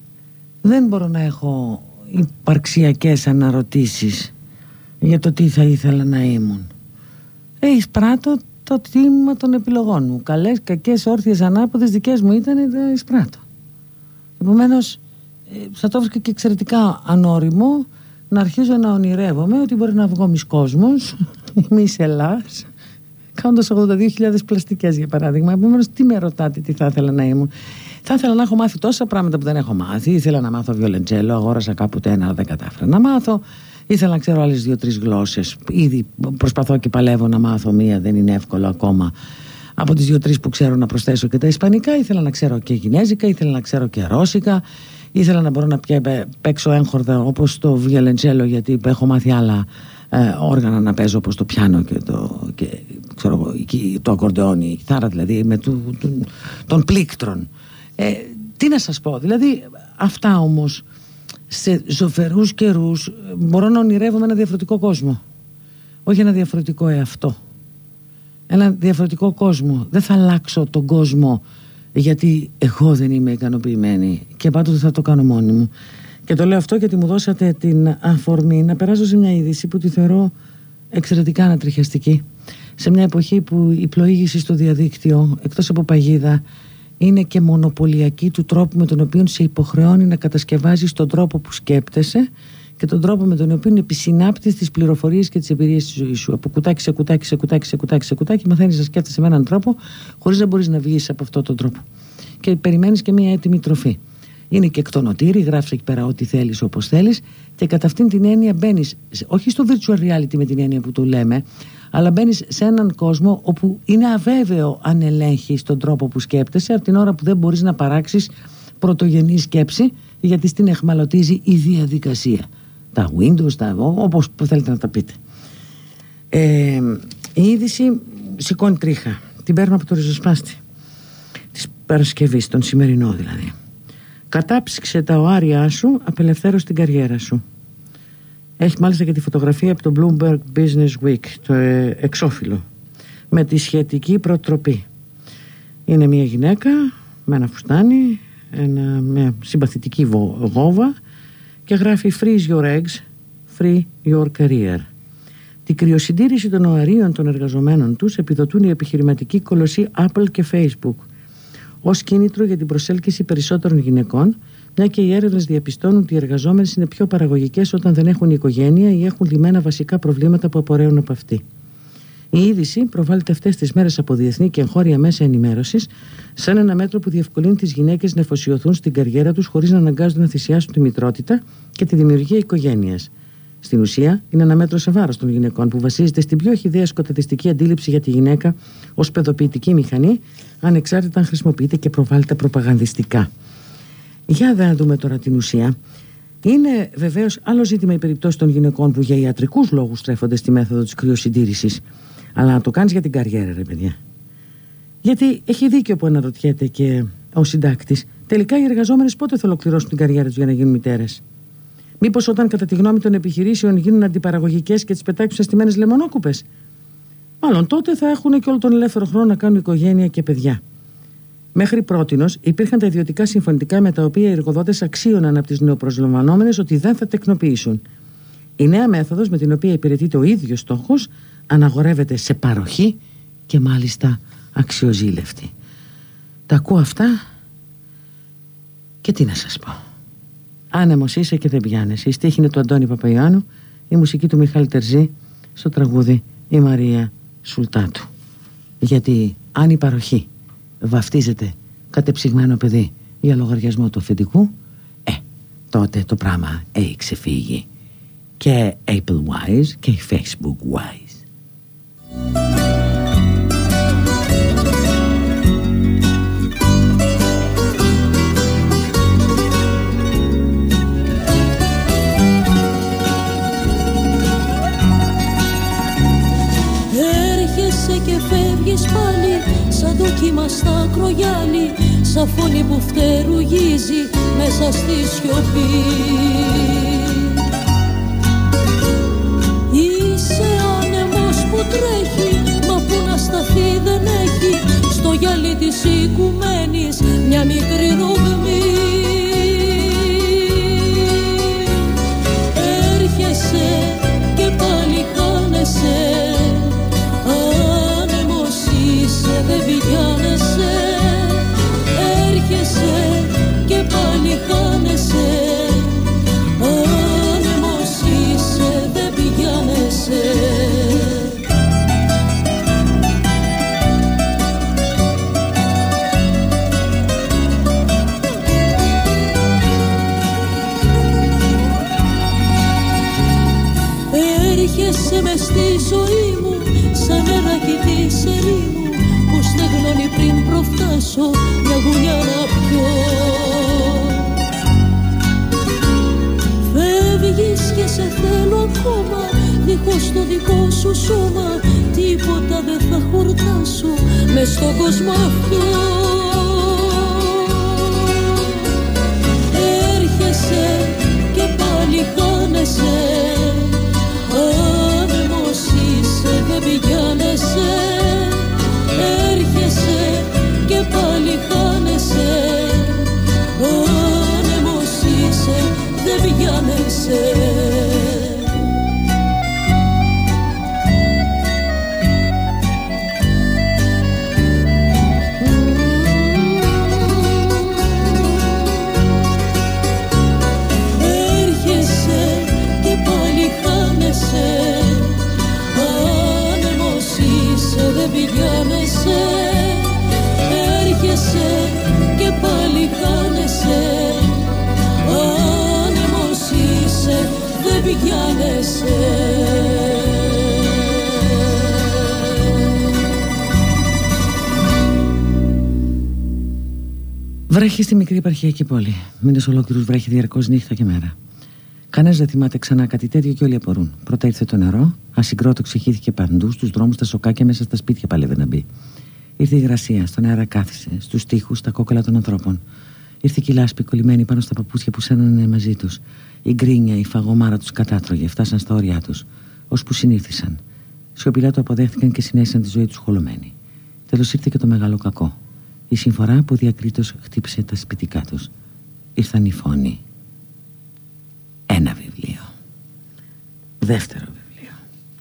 Δεν μπορώ να έχω υπαρξιακές αναρωτήσεις για το τι θα ήθελα να ήμουν. Εισπράττω το τίμημα των επιλογών μου. Καλές, κακές, όρθιες, ανάποδες, δικές μου ήταν, εισπράττω. Επομένως θα το βρίσκω και εξαιρετικά ανώριμο να αρχίζω να ονειρεύομαι ότι μπορεί να βγω μης κόσμος, μης Ελλάς, κάνοντας 82.000 πλαστικές για παράδειγμα. Επομένως τι με ρωτάτε τι θα ήθελα να ήμουν? Θα ήθελα να έχω μάθει τόσα πράγματα που δεν έχω μάθει. Ήθελα να μάθω βιολεντσέλο, αγόρασα κάποτε ένα, αλλά δεν κατάφερα να μάθω. Ήθελα να ξέρω άλλες 2-3 γλώσσες. Ήδη προσπαθώ και παλεύω να μάθω μία, δεν είναι εύκολο ακόμα. Από τις 2-3 που ξέρω να προσθέσω και τα ισπανικά. Ήθελα να ξέρω και κινέζικα, ήθελα να ξέρω και ρώσικα. Ήθελα να μπορώ να παίξω έγχορδα όπως το βιολεντσέλο, γιατί έχω μάθει άλλα όργανα να παίζω όπως το πιάνο και το ακορντεόνι, η κιθάρα δηλαδή με των πλήκτρων. Τι να σας πω, δηλαδή αυτά όμως σε ζωφερούς καιρούς μπορώ να ονειρεύομαι ένα διαφορετικό κόσμο, όχι ένα διαφορετικό εαυτό, ένα διαφορετικό κόσμο. Δεν θα αλλάξω τον κόσμο γιατί εγώ δεν είμαι ικανοποιημένη και πάντοτε θα το κάνω μόνη μου. Και το λέω αυτό γιατί μου δώσατε την αφορμή να περάσω σε μια είδηση που τη θεωρώ εξαιρετικά ανατριχιαστική, σε μια εποχή που η πλοήγηση στο διαδίκτυο εκτός από παγίδα είναι και μονοπωλιακή του τρόπου με τον οποίο σε υποχρεώνει να κατασκευάζεις τον τρόπο που σκέπτεσαι και τον τρόπο με τον οποίο επισυνάπτεις τις πληροφορίες και τις εμπειρίες της ζωής σου. Από κουτάκι σε κουτάκι σε κουτάκι σε κουτάκι σε κουτάκι μαθαίνεις να σκέφτεσαι με έναν τρόπο χωρίς να μπορείς να βγεις από αυτόν τον τρόπο. Και περιμένεις και μια έτοιμη τροφή. Είναι και εκτονοτήρι, γράφεις εκεί πέρα ό,τι θέλεις όπως θέλεις και κατά αυτήν την έννοια μπαίνεις, όχι στο virtual reality με την έννοια που το λέμε, αλλά μπαίνεις σε έναν κόσμο όπου είναι αβέβαιο αν ελέγχεις τον τρόπο που σκέπτεσαι από την ώρα που δεν μπορείς να παράξεις πρωτογενή σκέψη γιατί στην εχμαλωτίζει η διαδικασία. Τα Windows, όπως θέλετε να τα πείτε. Η είδηση σηκώνει τρίχα. Την παίρνω από το ριζοσπάστη της Παρασκευής, τον σημερινό δηλαδή. Κατάψυξε τα οάρια σου, απελευθέρωσε την καριέρα σου. Έχει μάλιστα και τη φωτογραφία από το Bloomberg Business Week, το εξώφυλλο, με τη σχετική προτροπή. Είναι μια γυναίκα με ένα φουστάνι, μια συμπαθητική γόβα και γράφει «Freeze your eggs, free your career». Τη κρυοσυντήρηση των οαρίων των εργαζομένων τους επιδοτούν οι επιχειρηματικοί κολοσσοί Apple και Facebook ως κίνητρο για την προσέλκυση περισσότερων γυναικών, μια και οι έρευνες διαπιστώνουν ότι οι εργαζόμενες είναι πιο παραγωγικές όταν δεν έχουν οικογένεια ή έχουν λυμμένα βασικά προβλήματα που απορρέουν από αυτή. Η είδηση προβάλλεται αυτές τις μέρες από διεθνή και εγχώρια μέσα ενημέρωσης σαν ένα μέτρο που διευκολύνει τις γυναίκες να εφοσιωθούν στην καριέρα τους χωρίς να αναγκάζονται να θυσιάσουν τη μητρότητα και τη δημιουργία οικογένειας. Στην ουσία, είναι ένα μέτρο σε βάρος των γυναικών που βασίζεται στην πιο χυδαία σκοταδιστική αντίληψη για τη γυναίκα ως παιδοποιητική μηχανή, ανεξάρτητα αν χρησιμοποιείται και προβάλλεται προπαγανδιστικά. Για να δούμε τώρα την ουσία. Είναι βεβαίως άλλο ζήτημα η περιπτώση των γυναικών που για ιατρικούς λόγους στρέφονται στη μέθοδο της κρυοσυντήρησης. Αλλά να το κάνεις για την καριέρα, ρε παιδιά. Γιατί έχει δίκιο που αναρωτιέται και ο συντάκτης. Τελικά οι εργαζόμενες πότε θα ολοκληρώσουν την καριέρα τους για να γίνουν μητέρες? Μήπως όταν κατά τη γνώμη των επιχειρήσεων γίνουν αντιπαραγωγικές και τις πετάξουν σε στημένες λεμονόκουπες? Μάλλον τότε θα έχουν και όλο τον ελεύθερο χρόνο να κάνουν οικογένεια και παιδιά. Μέχρι πρότινος υπήρχαν τα ιδιωτικά συμφωνητικά με τα οποία οι εργοδότες αξίωναν από τις νεοπροσλαμβανόμενες ότι δεν θα τεκνοποιήσουν. Η νέα μέθοδος με την οποία υπηρετείται ο ίδιος στόχος αναγορεύεται σε παροχή και μάλιστα αξιοζήλευτη. Τα ακούω αυτά και τι να σας πω. Άνεμος είσαι και δεν πιάνεσαι. Η στίχη είναι του Αντώνη Παπαϊωάννου, η μουσική του Μιχάλη Τερζή, στο τραγούδι η Μαρία Σουλτάτου. Γιατί αν η παροχή βαφτίζεται κατεψυγμένο παιδί για λογαριασμό του αφεντικού, τότε το πράγμα έχει ξεφύγει. Και Apple Wise και Facebook Wise. Έρχεσαι και φεύγεις κύμα στα ακρογιάλι, σαν φωνή που φτερουγίζει μέσα στη σιωπή. Είσαι άνεμος που τρέχει, μα που να σταθεί δεν έχει, στο γυαλί της οικουμένης μια μικρή ρογμή. Έρχεσαι και πάλι χάνεσαι, άνεμος είσαι, δεν πηγαίνεσαι. Έρχεσαι και πάλι χάνεσαι, άνεμος είσαι, δεν πηγαίνεσαι. Έρχεσαι μες στη ζωή μου σαν νεράκι της ερήμου που στεγνώνει πριν προφτάσω μια γουλιά να πιω. Φεύγεις και σε θέλω ακόμα, δίχως το δικό σου σώμα τίποτα δεν θα χορτάσω μες στον κόσμο αυτό. Έρχεσαι και πάλι χάνεσαι, άνεμος είσαι, δεν πηγαίνεσαι. Έρχεσαι και πάλι χάνεσαι, άνεμος είσαι, δεν πηγαίνεσαι. Άνεμος είσαι, δεν πηγαίνεσαι. Έρχεσαι και πάλι χάνεσαι, άνεμος είσαι, δεν πηγαίνεσαι. Βρέχει στη μικρή επαρχιακή πόλη. Μήνες ολόκληρους βρέχει διαρκώς νύχτα και μέρα. Κανένας δεν θυμάται ξανά κάτι τέτοιο και όλοι απορούν. Πρώτα ήρθε το νερό, ασυγκρότο ξεχύθηκε παντού, στους δρόμους, στα σοκάκια, μέσα στα σπίτια παλεύε να μπει. Ήρθε η υγρασία, στον αέρα κάθισε, στους τοίχους, στα κόκκαλα των ανθρώπων. Ήρθε και η λάσπη κολλημένη πάνω στα παπούτσια που σένανε μαζί τους. Η γκρίνια, η φαγωμάρα τους κατάτρωγε, φτάσαν στα όρια τους, ώσπου συνήθισαν. Σιωπηλά το αποδέχτηκαν και συνέχισαν τη ζωή τους χολωμένη. Τέλος ήρθε και το μεγάλο κακό. Η συμφορά που διακρίτως χτύπησε τα σπιτικά τους. Ήρθαν οι φόνοι. Ένα βιβλίο. Δεύτερο βιβλίο.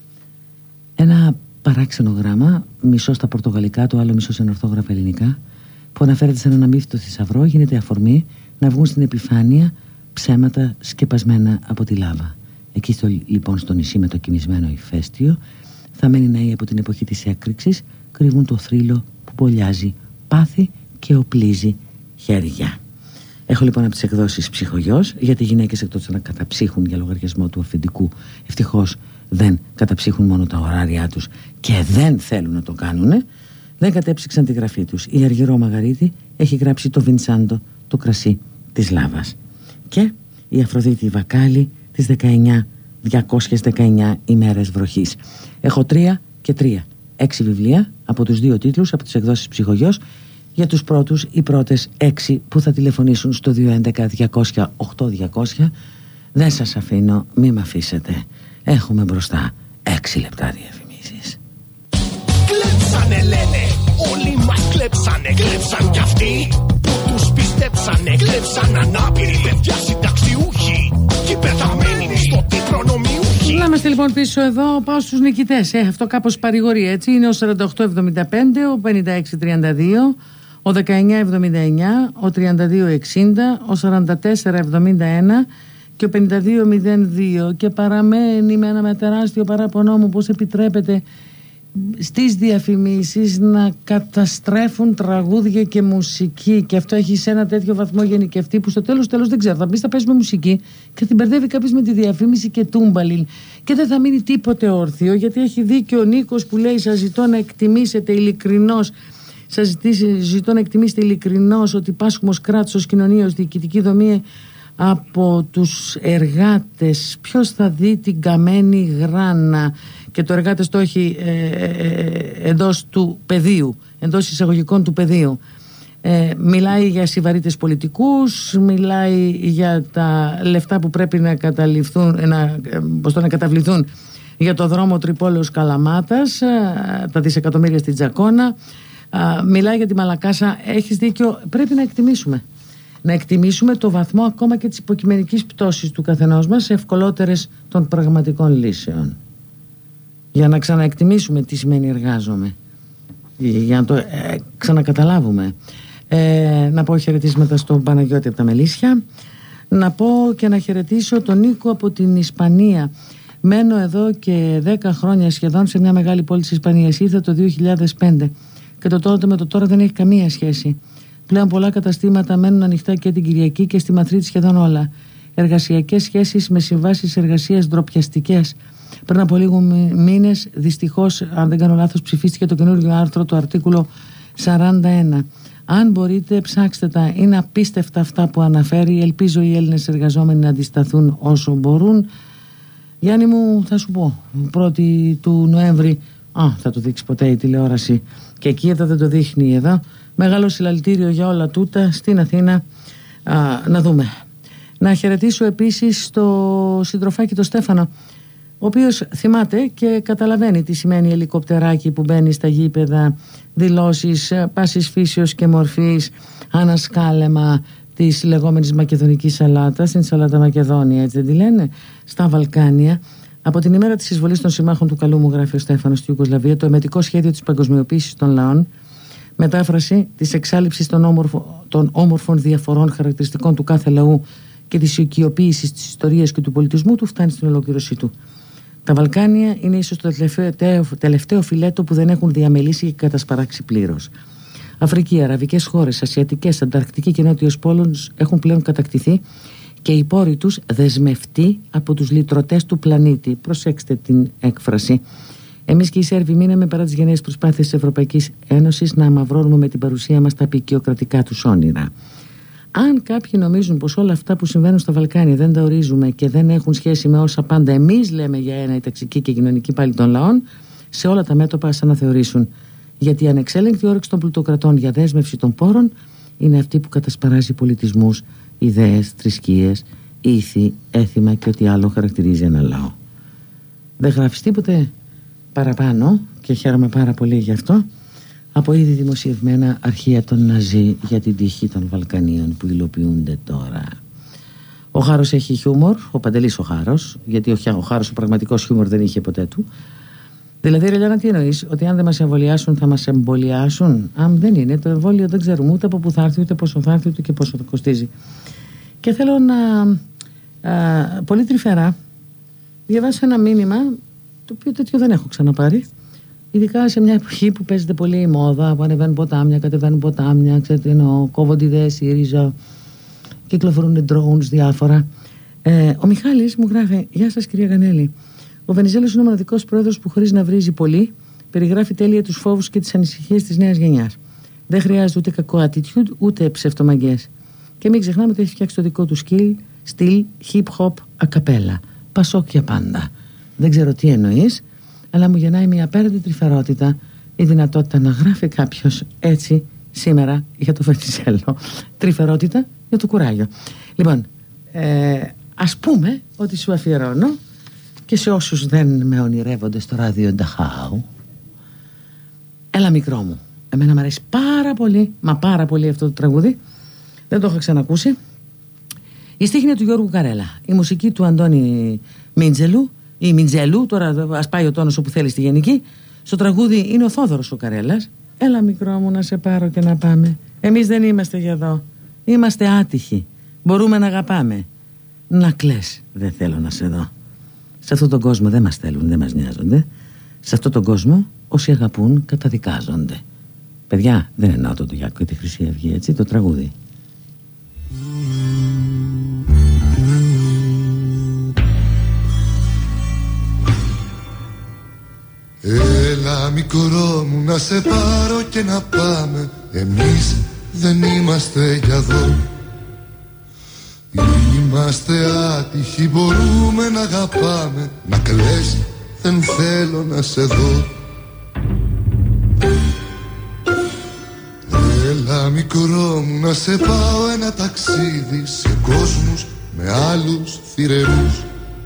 Ένα παράξενο γράμμα, μισό στα πορτογαλικά, το άλλο μισό σε ορθόγραφα ελληνικά, που αναφέρεται σε έναν αμύθιτο θησαυρό, γίνεται αφορμή να βγουν στην επιφάνεια ψέματα σκεπασμένα από τη λάβα. Εκεί λοιπόν στο νησί με το κοιμισμένο ηφαίστειο, θαμμένοι νέοι από την εποχή της έκρηξης κρύβουν το θρύλο που μπολιάζει πάθη και οπλίζει χέρια. Έχω λοιπόν από τις εκδόσεις Ψυχογιός, γιατί οι γυναίκες εκτός να καταψύχουν για λογαριασμό του αφεντικού, ευτυχώς δεν καταψύχουν μόνο τα ωράρια τους και δεν θέλουν να το κάνουν, δεν κατέψυξαν τη γραφή τους. Η Αργυρό Μαγαρίτη έχει γράψει το Βιντσάντο, το κρασί της λάβας. Και η Αφροδίτη Βακάλη τις 219 ημέρες βροχής. Έχω 3 και 3. 6 βιβλία από τους 2 τίτλους από τις εκδόσεις Ψυχογιός. Για τους πρώτους, οι πρώτες 6 που θα τηλεφωνήσουν στο 211-200-8200. Δεν σας αφήνω, μη μ' αφήσετε. Έχουμε μπροστά 6 λεπτά διαφημίσεις. Κλέψανε λένε, όλοι μας κλέψανε. Κλέψαν κι αυτοί που τους πιστέψανε. Κλέψαν ανάπηροι παιδιά συνταξιούχοι και πεθαμένοι στο τετρονομιούχοι. Να είμαστε λοιπόν πίσω εδώ, πάω στους νικητές. Αυτό κάπως παρηγορεί, έτσι. Είναι ο 4875, ο 5632, ο 1979, ο 3260, ο 4471 και ο 5202. Και παραμένει με ένα τεράστιο παράπονό μου πώς επιτρέπεται στις διαφημίσεις να καταστρέφουν τραγούδια και μουσική, και αυτό έχει σε ένα τέτοιο βαθμό γενικευτεί που στο τέλος δεν ξέρω, θα μπει, θα παίζουμε μουσική και την μπερδεύει κάποιος με τη διαφήμιση και τούμπαλιν και δεν θα μείνει τίποτε όρθιο, γιατί έχει δίκιο ο Νίκος που λέει: σας ζητώ να εκτιμήσετε ειλικρινώς, ζητώ να εκτιμήσετε ειλικρινώς ότι πάσχουμε ως κράτος, ως κοινωνία, ως διοικητική δομή από τους εργάτες. Ποιος θα δει την καμένη γράνα? και το εργάτες το έχει εντός του πεδίου, εντός εισαγωγικών του πεδίου. Μιλάει για σιβαρίτες πολιτικούς, μιλάει για τα λεφτά που πρέπει να καταβληθούν για το δρόμο Τρυπόλεως Καλαμάτας, τα δισεκατομμύρια στην Τζακώνα, μιλάει για τη Μαλακάσα. Έχεις δίκιο, πρέπει να εκτιμήσουμε το βαθμό ακόμα και της υποκειμενικής πτώσης του καθενός μας σε ευκολότερες των πραγματικών λύσεων, για να ξαναεκτιμήσουμε τι σημαίνει εργάζομαι, για να το ξανακαταλάβουμε. Να πω χαιρετίσματα στον Παναγιώτη από τα Μελίσια, να πω και να χαιρετήσω τον Νίκο από την Ισπανία. Μένω εδώ και 10 χρόνια σχεδόν σε μια μεγάλη πόλη της Ισπανίας. Ήρθα το 2005 και το τότε με το τώρα δεν έχει καμία σχέση. Πλέον πολλά καταστήματα μένουν ανοιχτά και την Κυριακή και στη Μαδρίτη σχεδόν όλα. Εργασιακές σχέσεις με συμβάσεις εργασίας ντροπιαστικές. Πριν από λίγους μήνες, δυστυχώς, αν δεν κάνω λάθος, ψηφίστηκε το καινούργιο άρθρο, το αρτίκουλο 41. Αν μπορείτε, ψάξτε τα. Είναι απίστευτα αυτά που αναφέρει. Ελπίζω οι Έλληνες εργαζόμενοι να αντισταθούν όσο μπορούν. Γιάννη μου, θα σου πω, 1η του Νοέμβρη, θα το δείξει ποτέ η τηλεόραση, και εκεί εδώ δεν το δείχνει εδώ. Μεγάλο συλλαλητήριο για όλα τούτα στην Αθήνα. Να δούμε. Να χαιρετήσω επίσης το συντροφάκι το Στέφανο, ο οποίος θυμάται και καταλαβαίνει τι σημαίνει ελικοπτεράκι που μπαίνει στα γήπεδα, δηλώσεις πάσης φύσεως και μορφής, ανασκάλεμα της λεγόμενης μακεδονικής σαλάτας, την σαλάτα Μακεδόνια, έτσι δεν τη λένε, στα Βαλκάνια. Από την ημέρα της εισβολής των συμμάχων του καλού μου, γράφει ο Στέφανος, στη Ιουγκοσλαβία, το εμετικό σχέδιο της παγκοσμιοποίησης των λαών, μετάφραση της εξάλειψης των όμορφων διαφορών χαρακτηριστικών του κάθε λαού και της οικειοποίησης της ιστορίας και του πολιτισμού του, φτάνει στην ολοκλήρωσή του. Τα Βαλκάνια είναι ίσως το τελευταίο φιλέτο που δεν έχουν διαμελήσει και κατασπαράξει πλήρως. Αφρική, αραβικές χώρες, ασιατικές, ανταρκτική και νότιος πόλος έχουν πλέον κατακτηθεί και οι πόροι τους δεσμευτεί από τους λυτρωτές του πλανήτη. Προσέξτε την έκφραση. Εμείς και οι Σέρβοι μείναμε, παρά τις γενναίες προσπάθειες της Ευρωπαϊκής Ένωσης, να αμαυρώνουμε με την παρουσία μας τα απεικιοκρατικά τους όνειρα. Αν κάποιοι νομίζουν πως όλα αυτά που συμβαίνουν στα Βαλκάνια δεν τα ορίζουμε και δεν έχουν σχέση με όσα πάντα εμείς λέμε για η ταξική και κοινωνική πάλη των λαών, σε όλα τα μέτωπα ας αναθεωρήσουν. Γιατί η ανεξέλεγκτη όρεξη των πλουτοκρατών για δέσμευση των πόρων είναι αυτή που κατασπαράζει πολιτισμούς, ιδέες, θρησκείες, ήθη, έθιμα και ό,τι άλλο χαρακτηρίζει ένα λαό. Δεν γράφεις τίποτε παραπάνω και χαίρομαι πάρα πολύ γι' αυτό από ήδη δημοσιευμένα αρχεία των Ναζί για την τύχη των Βαλκανίων που υλοποιούνται τώρα. Ο Χάρος έχει χιούμορ, ο Παντελής ο Χάρος, γιατί ο Χάρος ο πραγματικός χιούμορ δεν είχε ποτέ του. Δηλαδή, Ρελιάνα, τι εννοείς, ότι αν δεν μας εμβολιάσουν θα μας εμβολιάσουν? Αν δεν είναι, το εμβόλιο δεν ξέρουμε ούτε από πού θα έρθει, ούτε πόσο θα έρθει, ούτε και πόσο θα κοστίζει. Και θέλω να πολύ τρυφερά διαβάσω ένα μήνυμα, το οποίο τέτοιο δεν έχω ξαναπάρει. Ειδικά σε μια εποχή που παίζεται πολύ η μόδα, που ανεβαίνουν ποτάμια, κατεβαίνουν ποτάμια, ξέρετε, κόβονται ιδέες, ΣΥΡΙΖΑ, κυκλοφορούν drones διάφορα. Ο Μιχάλης μου γράφει: Γεια σας, κυρία Γανέλη. Ο Βενιζέλος είναι ο μοναδικός πρόεδρος που, χωρίς να βρίζει πολύ, περιγράφει τέλεια τους φόβους και τις ανησυχίες της νέας γενιάς. Δεν χρειάζεται ούτε κακό attitude, ούτε ψευτομαγκές. Και μην ξεχνάμε ότι έχει φτιάξει το δικό του στυλ hip-hop ακαπέλα. Πασόκια πάντα. Δεν ξέρω τι εννοείς, αλλά μου γεννάει μια απέραντη τρυφερότητα η δυνατότητα να γράφει κάποιος έτσι σήμερα για το Βενιζέλο. Τρυφερότητα για το κουράγιο. Λοιπόν, ας πούμε ότι σου αφιερώνω και σε όσους δεν με ονειρεύονται στο ράδιο Νταχάου, έλα μικρό μου. Εμένα μου αρέσει πάρα πολύ, μα πάρα πολύ αυτό το τραγούδι. Δεν το είχα ξανακούσει. Η στίχη είναι του Γιώργου Καρέλα. Η μουσική του Αντώνη Μίντζελου ή Μιντζέλου, τώρα ας πάει ο τόνος όπου θέλει στη γενική. Στο τραγούδι είναι ο Θόδωρος ο Καρέλας. Έλα μικρό μου να σε πάρω και να πάμε. Εμείς δεν είμαστε για εδώ. Είμαστε άτυχοι. Μπορούμε να αγαπάμε. Να κλαις, δεν θέλω να σε δω. Σε αυτόν τον κόσμο δεν μας θέλουν, δεν μας νοιάζονται. Σε αυτόν τον κόσμο όσοι αγαπούν καταδικάζονται. Παιδιά, δεν εννοώ τον Γιάκο και τη Χρυσή Αυγή, έτσι, το τραγούδι. Έλα μικρό μου να σε πάρω και να πάμε. Εμείς δεν είμαστε για εδώ. Είμαστε άτυχοι, μπορούμε να αγαπάμε. Να κλαις, δεν θέλω να σε δω. Έλα μικρό μου να σε πάω ένα ταξίδι σε κόσμους με άλλους θηρεούς.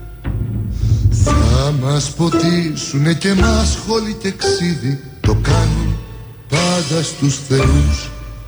Θα μας ποτίσουνε και μας χόλι και ξύδι, το κάνουν πάντα στους θεούς.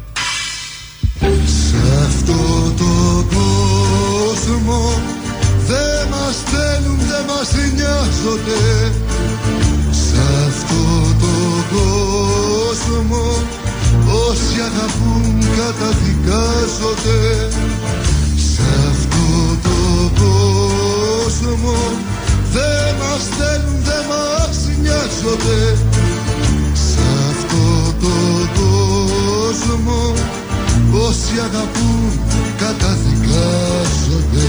Σε αυτό το κόσμο δεν μας θέλουν, δεν μας νοιάζονται. Σε αυτό το κόσμο όσοι αγαπούν καταδικάζονται. Σε αυτό το κόσμο δεν μας θέλουν, δεν μας νοιάζονται. Σε αυτό το κόσμο όσοι αγαπούν καταδικάζονται.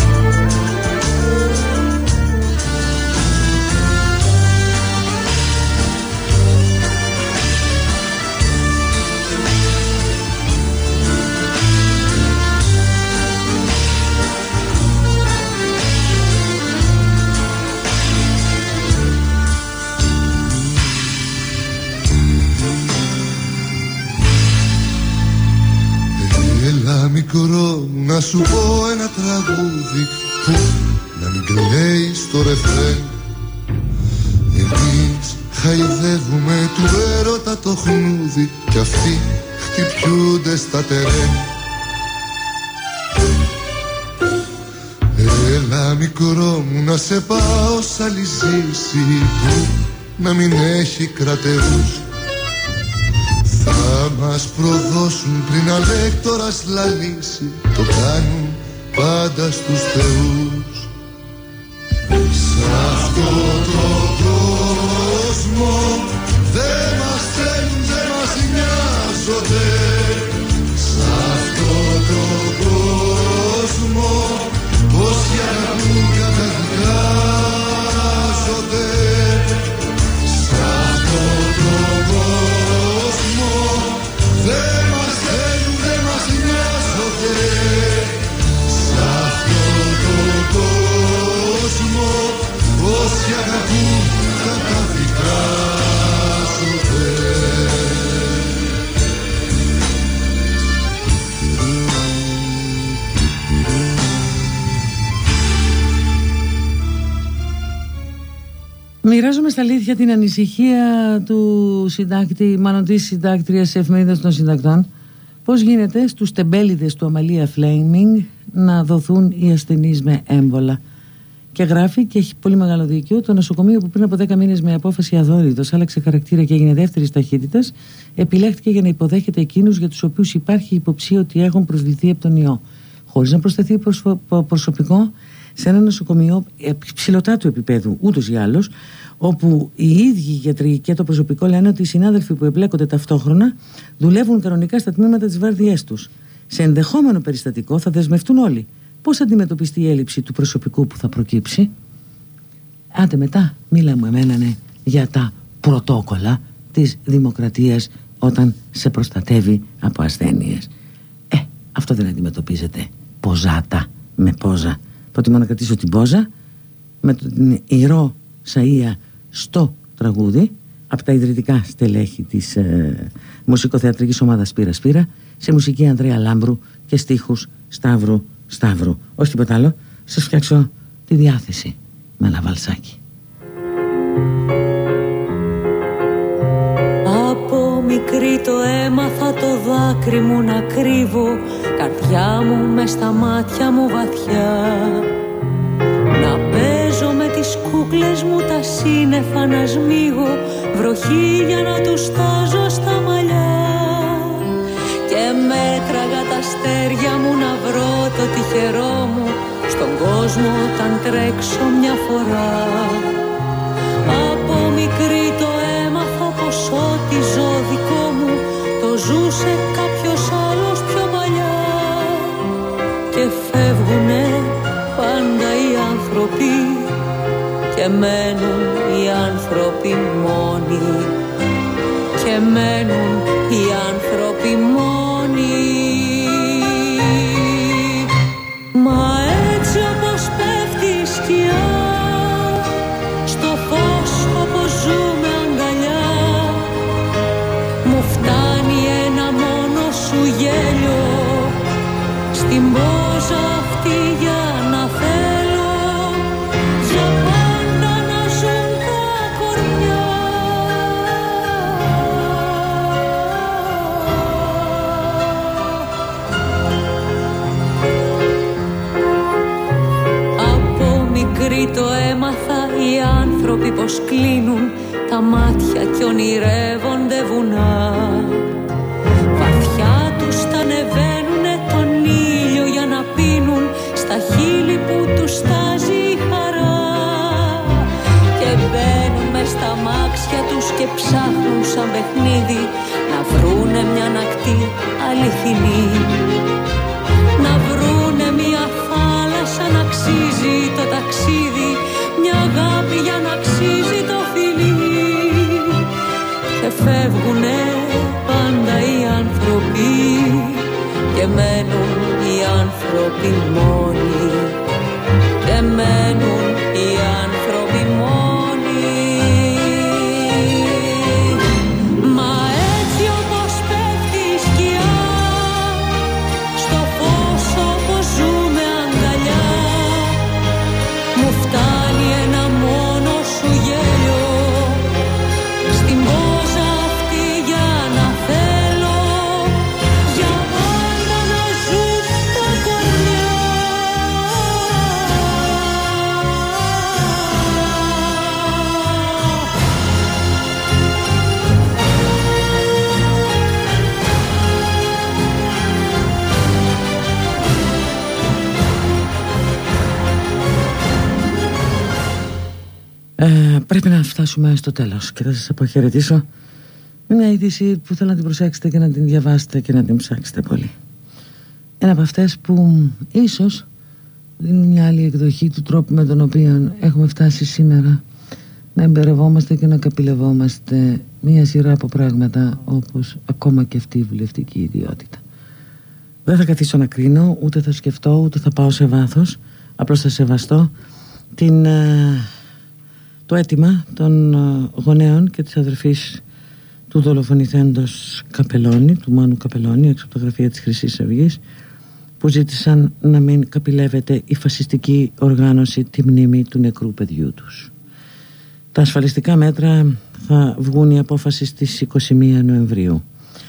Μικρό να σου πω ένα τραγούδι που να μην κλαίει στο ρεφρέν. Εμείς χαϊδεύουμε του έρωτα το χνούδι κι αυτοί χτυπιούνται στα τερέν. Έλα μικρό μου να σε πάω σ' άλλη ζήση που να μην έχει κρατεούς. Θα μας προδώσουν πριν αλέκτορας λαλήσει, το κάνουν πάντα στους θεούς. Σ' αυτό το κόσμο δεν μας θέλουν, δεν μας νοιάζονται. Σ' αυτό το κόσμο όσοι αγαπούν καταδικάζονται. Σ' αυτό το κόσμο δεν μας θέλουν, δεν μας νοιάζονται. Σ' αυτό το κόσμο όσοι αγαπούν καταδικάζονται. Μοιράζομαι στα αλήθεια την ανησυχία του συντάκτη, μάλλον της συντάκτριας Εφημερίδας των Συντακτών, πώς γίνεται στους τεμπέληδες του Αμαλία Φλέιμινγκ να δοθούν οι ασθενείς με έμβολα. Και γράφει, και έχει πολύ μεγάλο δίκιο, το νοσοκομείο που πριν από 10 μήνες με απόφαση αδόρυτος άλλαξε χαρακτήρα και έγινε δεύτερης ταχύτητας, επιλέχθηκε για να υποδέχεται εκείνους για τους οποίους υπάρχει υποψία ότι έχουν προσβληθεί από τον ιό, χωρίς να προσθεθεί προσωπικό σε ένα νοσοκομείο ψηλωτά του επίπεδου ούτως ή άλλως, όπου οι ίδιοι γιατροί και το προσωπικό λένε ότι οι συνάδελφοι που εμπλέκονται ταυτόχρονα δουλεύουν κανονικά στα τμήματα της βάρδιές τους. Σε ενδεχόμενο περιστατικό θα δεσμευτούν όλοι. Πώς θα αντιμετωπιστεί η έλλειψη του προσωπικού που θα προκύψει? Άντε μετά, μίλα μου εμένα για τα πρωτόκολλα της δημοκρατίας όταν σε προστατεύει από ασθένειες. Αυτό δεν αντιμετωπίζεται ποζάτα με πόζα. Προτιμώ να κρατήσω την πόζα με την ηρώ Σαΐα στο τραγούδι από τα ιδρυτικά στελέχη της μουσικοθεατρικής ομάδας Σπύρα Σπύρα, σε μουσική Ανδρέα Λάμπρου και στίχους Σταύρου Σταύρου. Όχι τίποτα άλλο, σας φτιάξω τη διάθεση με ένα βαλσάκι. Από μικρή το έμαθα το δάκρυ μου να κρύβω, καρδιά μου μες στα μάτια μου βαθιά. Να παίζω με τις κούκλες μου τα σύννεφα να σμίγω, βροχή για να τους στάζω στα μαλλιά. Και μέτραγα τα αστέρια μου να βρω το τυχερό μου στον κόσμο όταν τρέξω μια φορά. Από μικρή το έμαθα πως ό,τι ζω δικό μου το ζούσε κάποιος άλλος πιο παλιά. Και φεύγουνε πάντα οι άνθρωποι και μένουν οι άνθρωποι μόνοι. Και μένουν οι άνθρωποι μόνοι. Μα έτσι όπως πέφτει η σκιά στο φως έμαθα οι άνθρωποι πως κλείνουν τα μάτια κι ονειρεύονται βουνά. Βαθιά τους τα ανεβαίνουνε τον ήλιο για να πίνουν στα χείλη που τους στάζει η χαρά. Και μπαίνουν μες στα μάξια τους και ψάχνουν σαν παιχνίδι να βρούνε μια νακτή αληθινή. Να βρούνε μια θάλασσα να αξίζει το ταξίδι, μια αγάπη για να αξίζει το φιλί. Και φεύγουνε πάντα οι άνθρωποι και μένουν οι άνθρωποι μόνοι. Και μένουν οι άνθρωποι μόνοι. Μα έτσι όπως πέφτει η σκιά, στο φως όπως ζούμε αγκαλιά, μου φτάνει ένα μόνο σου γέλιο στην πόζα αυτή για να θέλω για πάντα να ζουν τα κορμιά. Πρέπει να φτάσουμε στο τέλος και θα σας αποχαιρετήσω με μια είδηση που θέλω να την προσέξετε και να την διαβάσετε και να την ψάξετε πολύ. Ένα από αυτές που ίσως δίνουν μια άλλη εκδοχή του τρόπου με τον οποίο έχουμε φτάσει σήμερα να εμπερευόμαστε και να καπηλευόμαστε μια σειρά από πράγματα, όπως ακόμα και αυτή η βουλευτική ιδιότητα. Δεν θα καθίσω να κρίνω, ούτε θα σκεφτώ, ούτε θα πάω σε βάθος. Απλώς θα σεβαστώ το αίτημα των γονέων και της αδερφής του δολοφονηθέντος Καπελώνη, του Μάνου Καπελώνη, έξω από τα γραφεία της Χρυσής Αυγής, που ζήτησαν να μην καπηλεύεται η φασιστική οργάνωση τη μνήμη του νεκρού παιδιού τους. Τα ασφαλιστικά μέτρα θα βγουν, η απόφαση στις 21 Νοεμβρίου.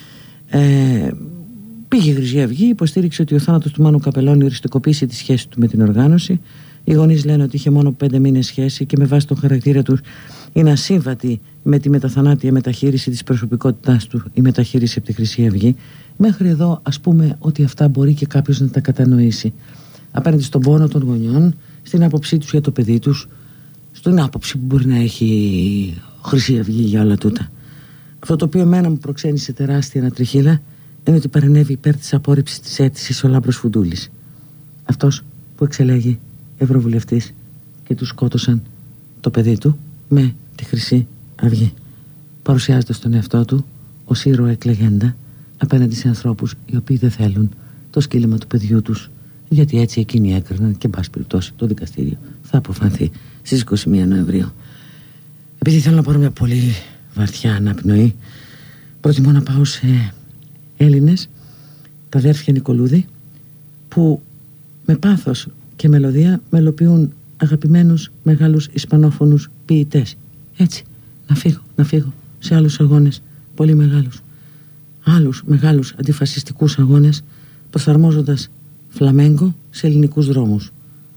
Πήγε η Χρυσή Αυγή, υποστήριξε ότι ο θάνατος του Μάνου Καπελώνη οριστικοποίησε τη σχέση του με την οργάνωση. Οι γονείς λένε ότι είχε μόνο 5 μήνες σχέση και με βάση τον χαρακτήρα του είναι ασύμβατη με τη μεταθανάτια μεταχείριση της προσωπικότητάς του, η μεταχείριση από τη Χρυσή Αυγή. Μέχρι εδώ ας πούμε ότι αυτά μπορεί και κάποιος να τα κατανοήσει. Απέναντι στον πόνο των γονιών, στην άποψή τους για το παιδί τους, στην άποψη που μπορεί να έχει η Χρυσή Αυγή για όλα τούτα. Αυτό το οποίο εμένα μου προξένησε τεράστια ανατριχύλα είναι ότι παρενέβη υπέρ της απόρριψης της αίτησης ο Λάμπρος Φουντούλης. Αυτός που εξελέγει ευρωβουλευτής και του σκότωσαν το παιδί του με τη Χρυσή Αυγή, παρουσιάζοντας τον εαυτό του ως ήρωα εκλεγέντα απέναντι σε ανθρώπους οι οποίοι δεν θέλουν το σκύλιμα του παιδιού τους, γιατί έτσι εκείνοι έκριναν και εν πάση περιπτώσει το δικαστήριο θα αποφανθεί στις 21 Νοεμβρίου. Επειδή θέλω να πάρω μια πολύ βαθιά αναπνοή, προτιμώ να πάω σε Έλληνες, τα αδέρφια Νικολούδη, που με πάθος και μελωδία μελοποιούν αγαπημένους μεγάλους ισπανόφωνους ποιητές. Έτσι, να φύγω σε άλλους αγώνες πολύ μεγάλους, άλλους μεγάλους αντιφασιστικούς αγώνες, προσαρμόζοντας φλαμέγκο σε ελληνικούς δρόμους.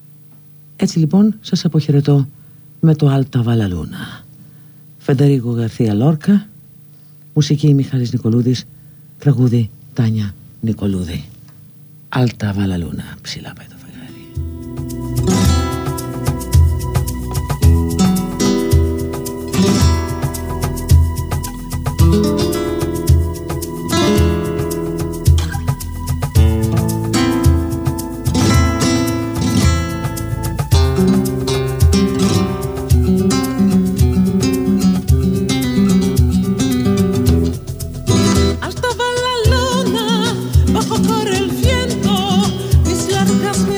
Έτσι λοιπόν σας αποχαιρετώ με το Alta Vala Luna. Φεντερίκο Γαρθία Λόρκα, μουσική Μιχάλης Νικολούδης, τραγούδι Τάνια Νικολούδη. Alta Vala Luna, ψηλά πάει το φεγγάρι. Bajo corre el viento, mis largas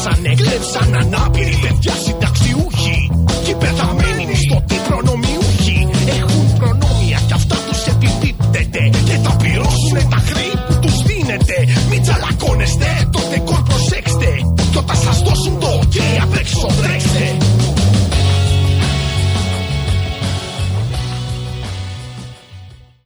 κλέψανε, κλέψαν ανάπηροι παιδιά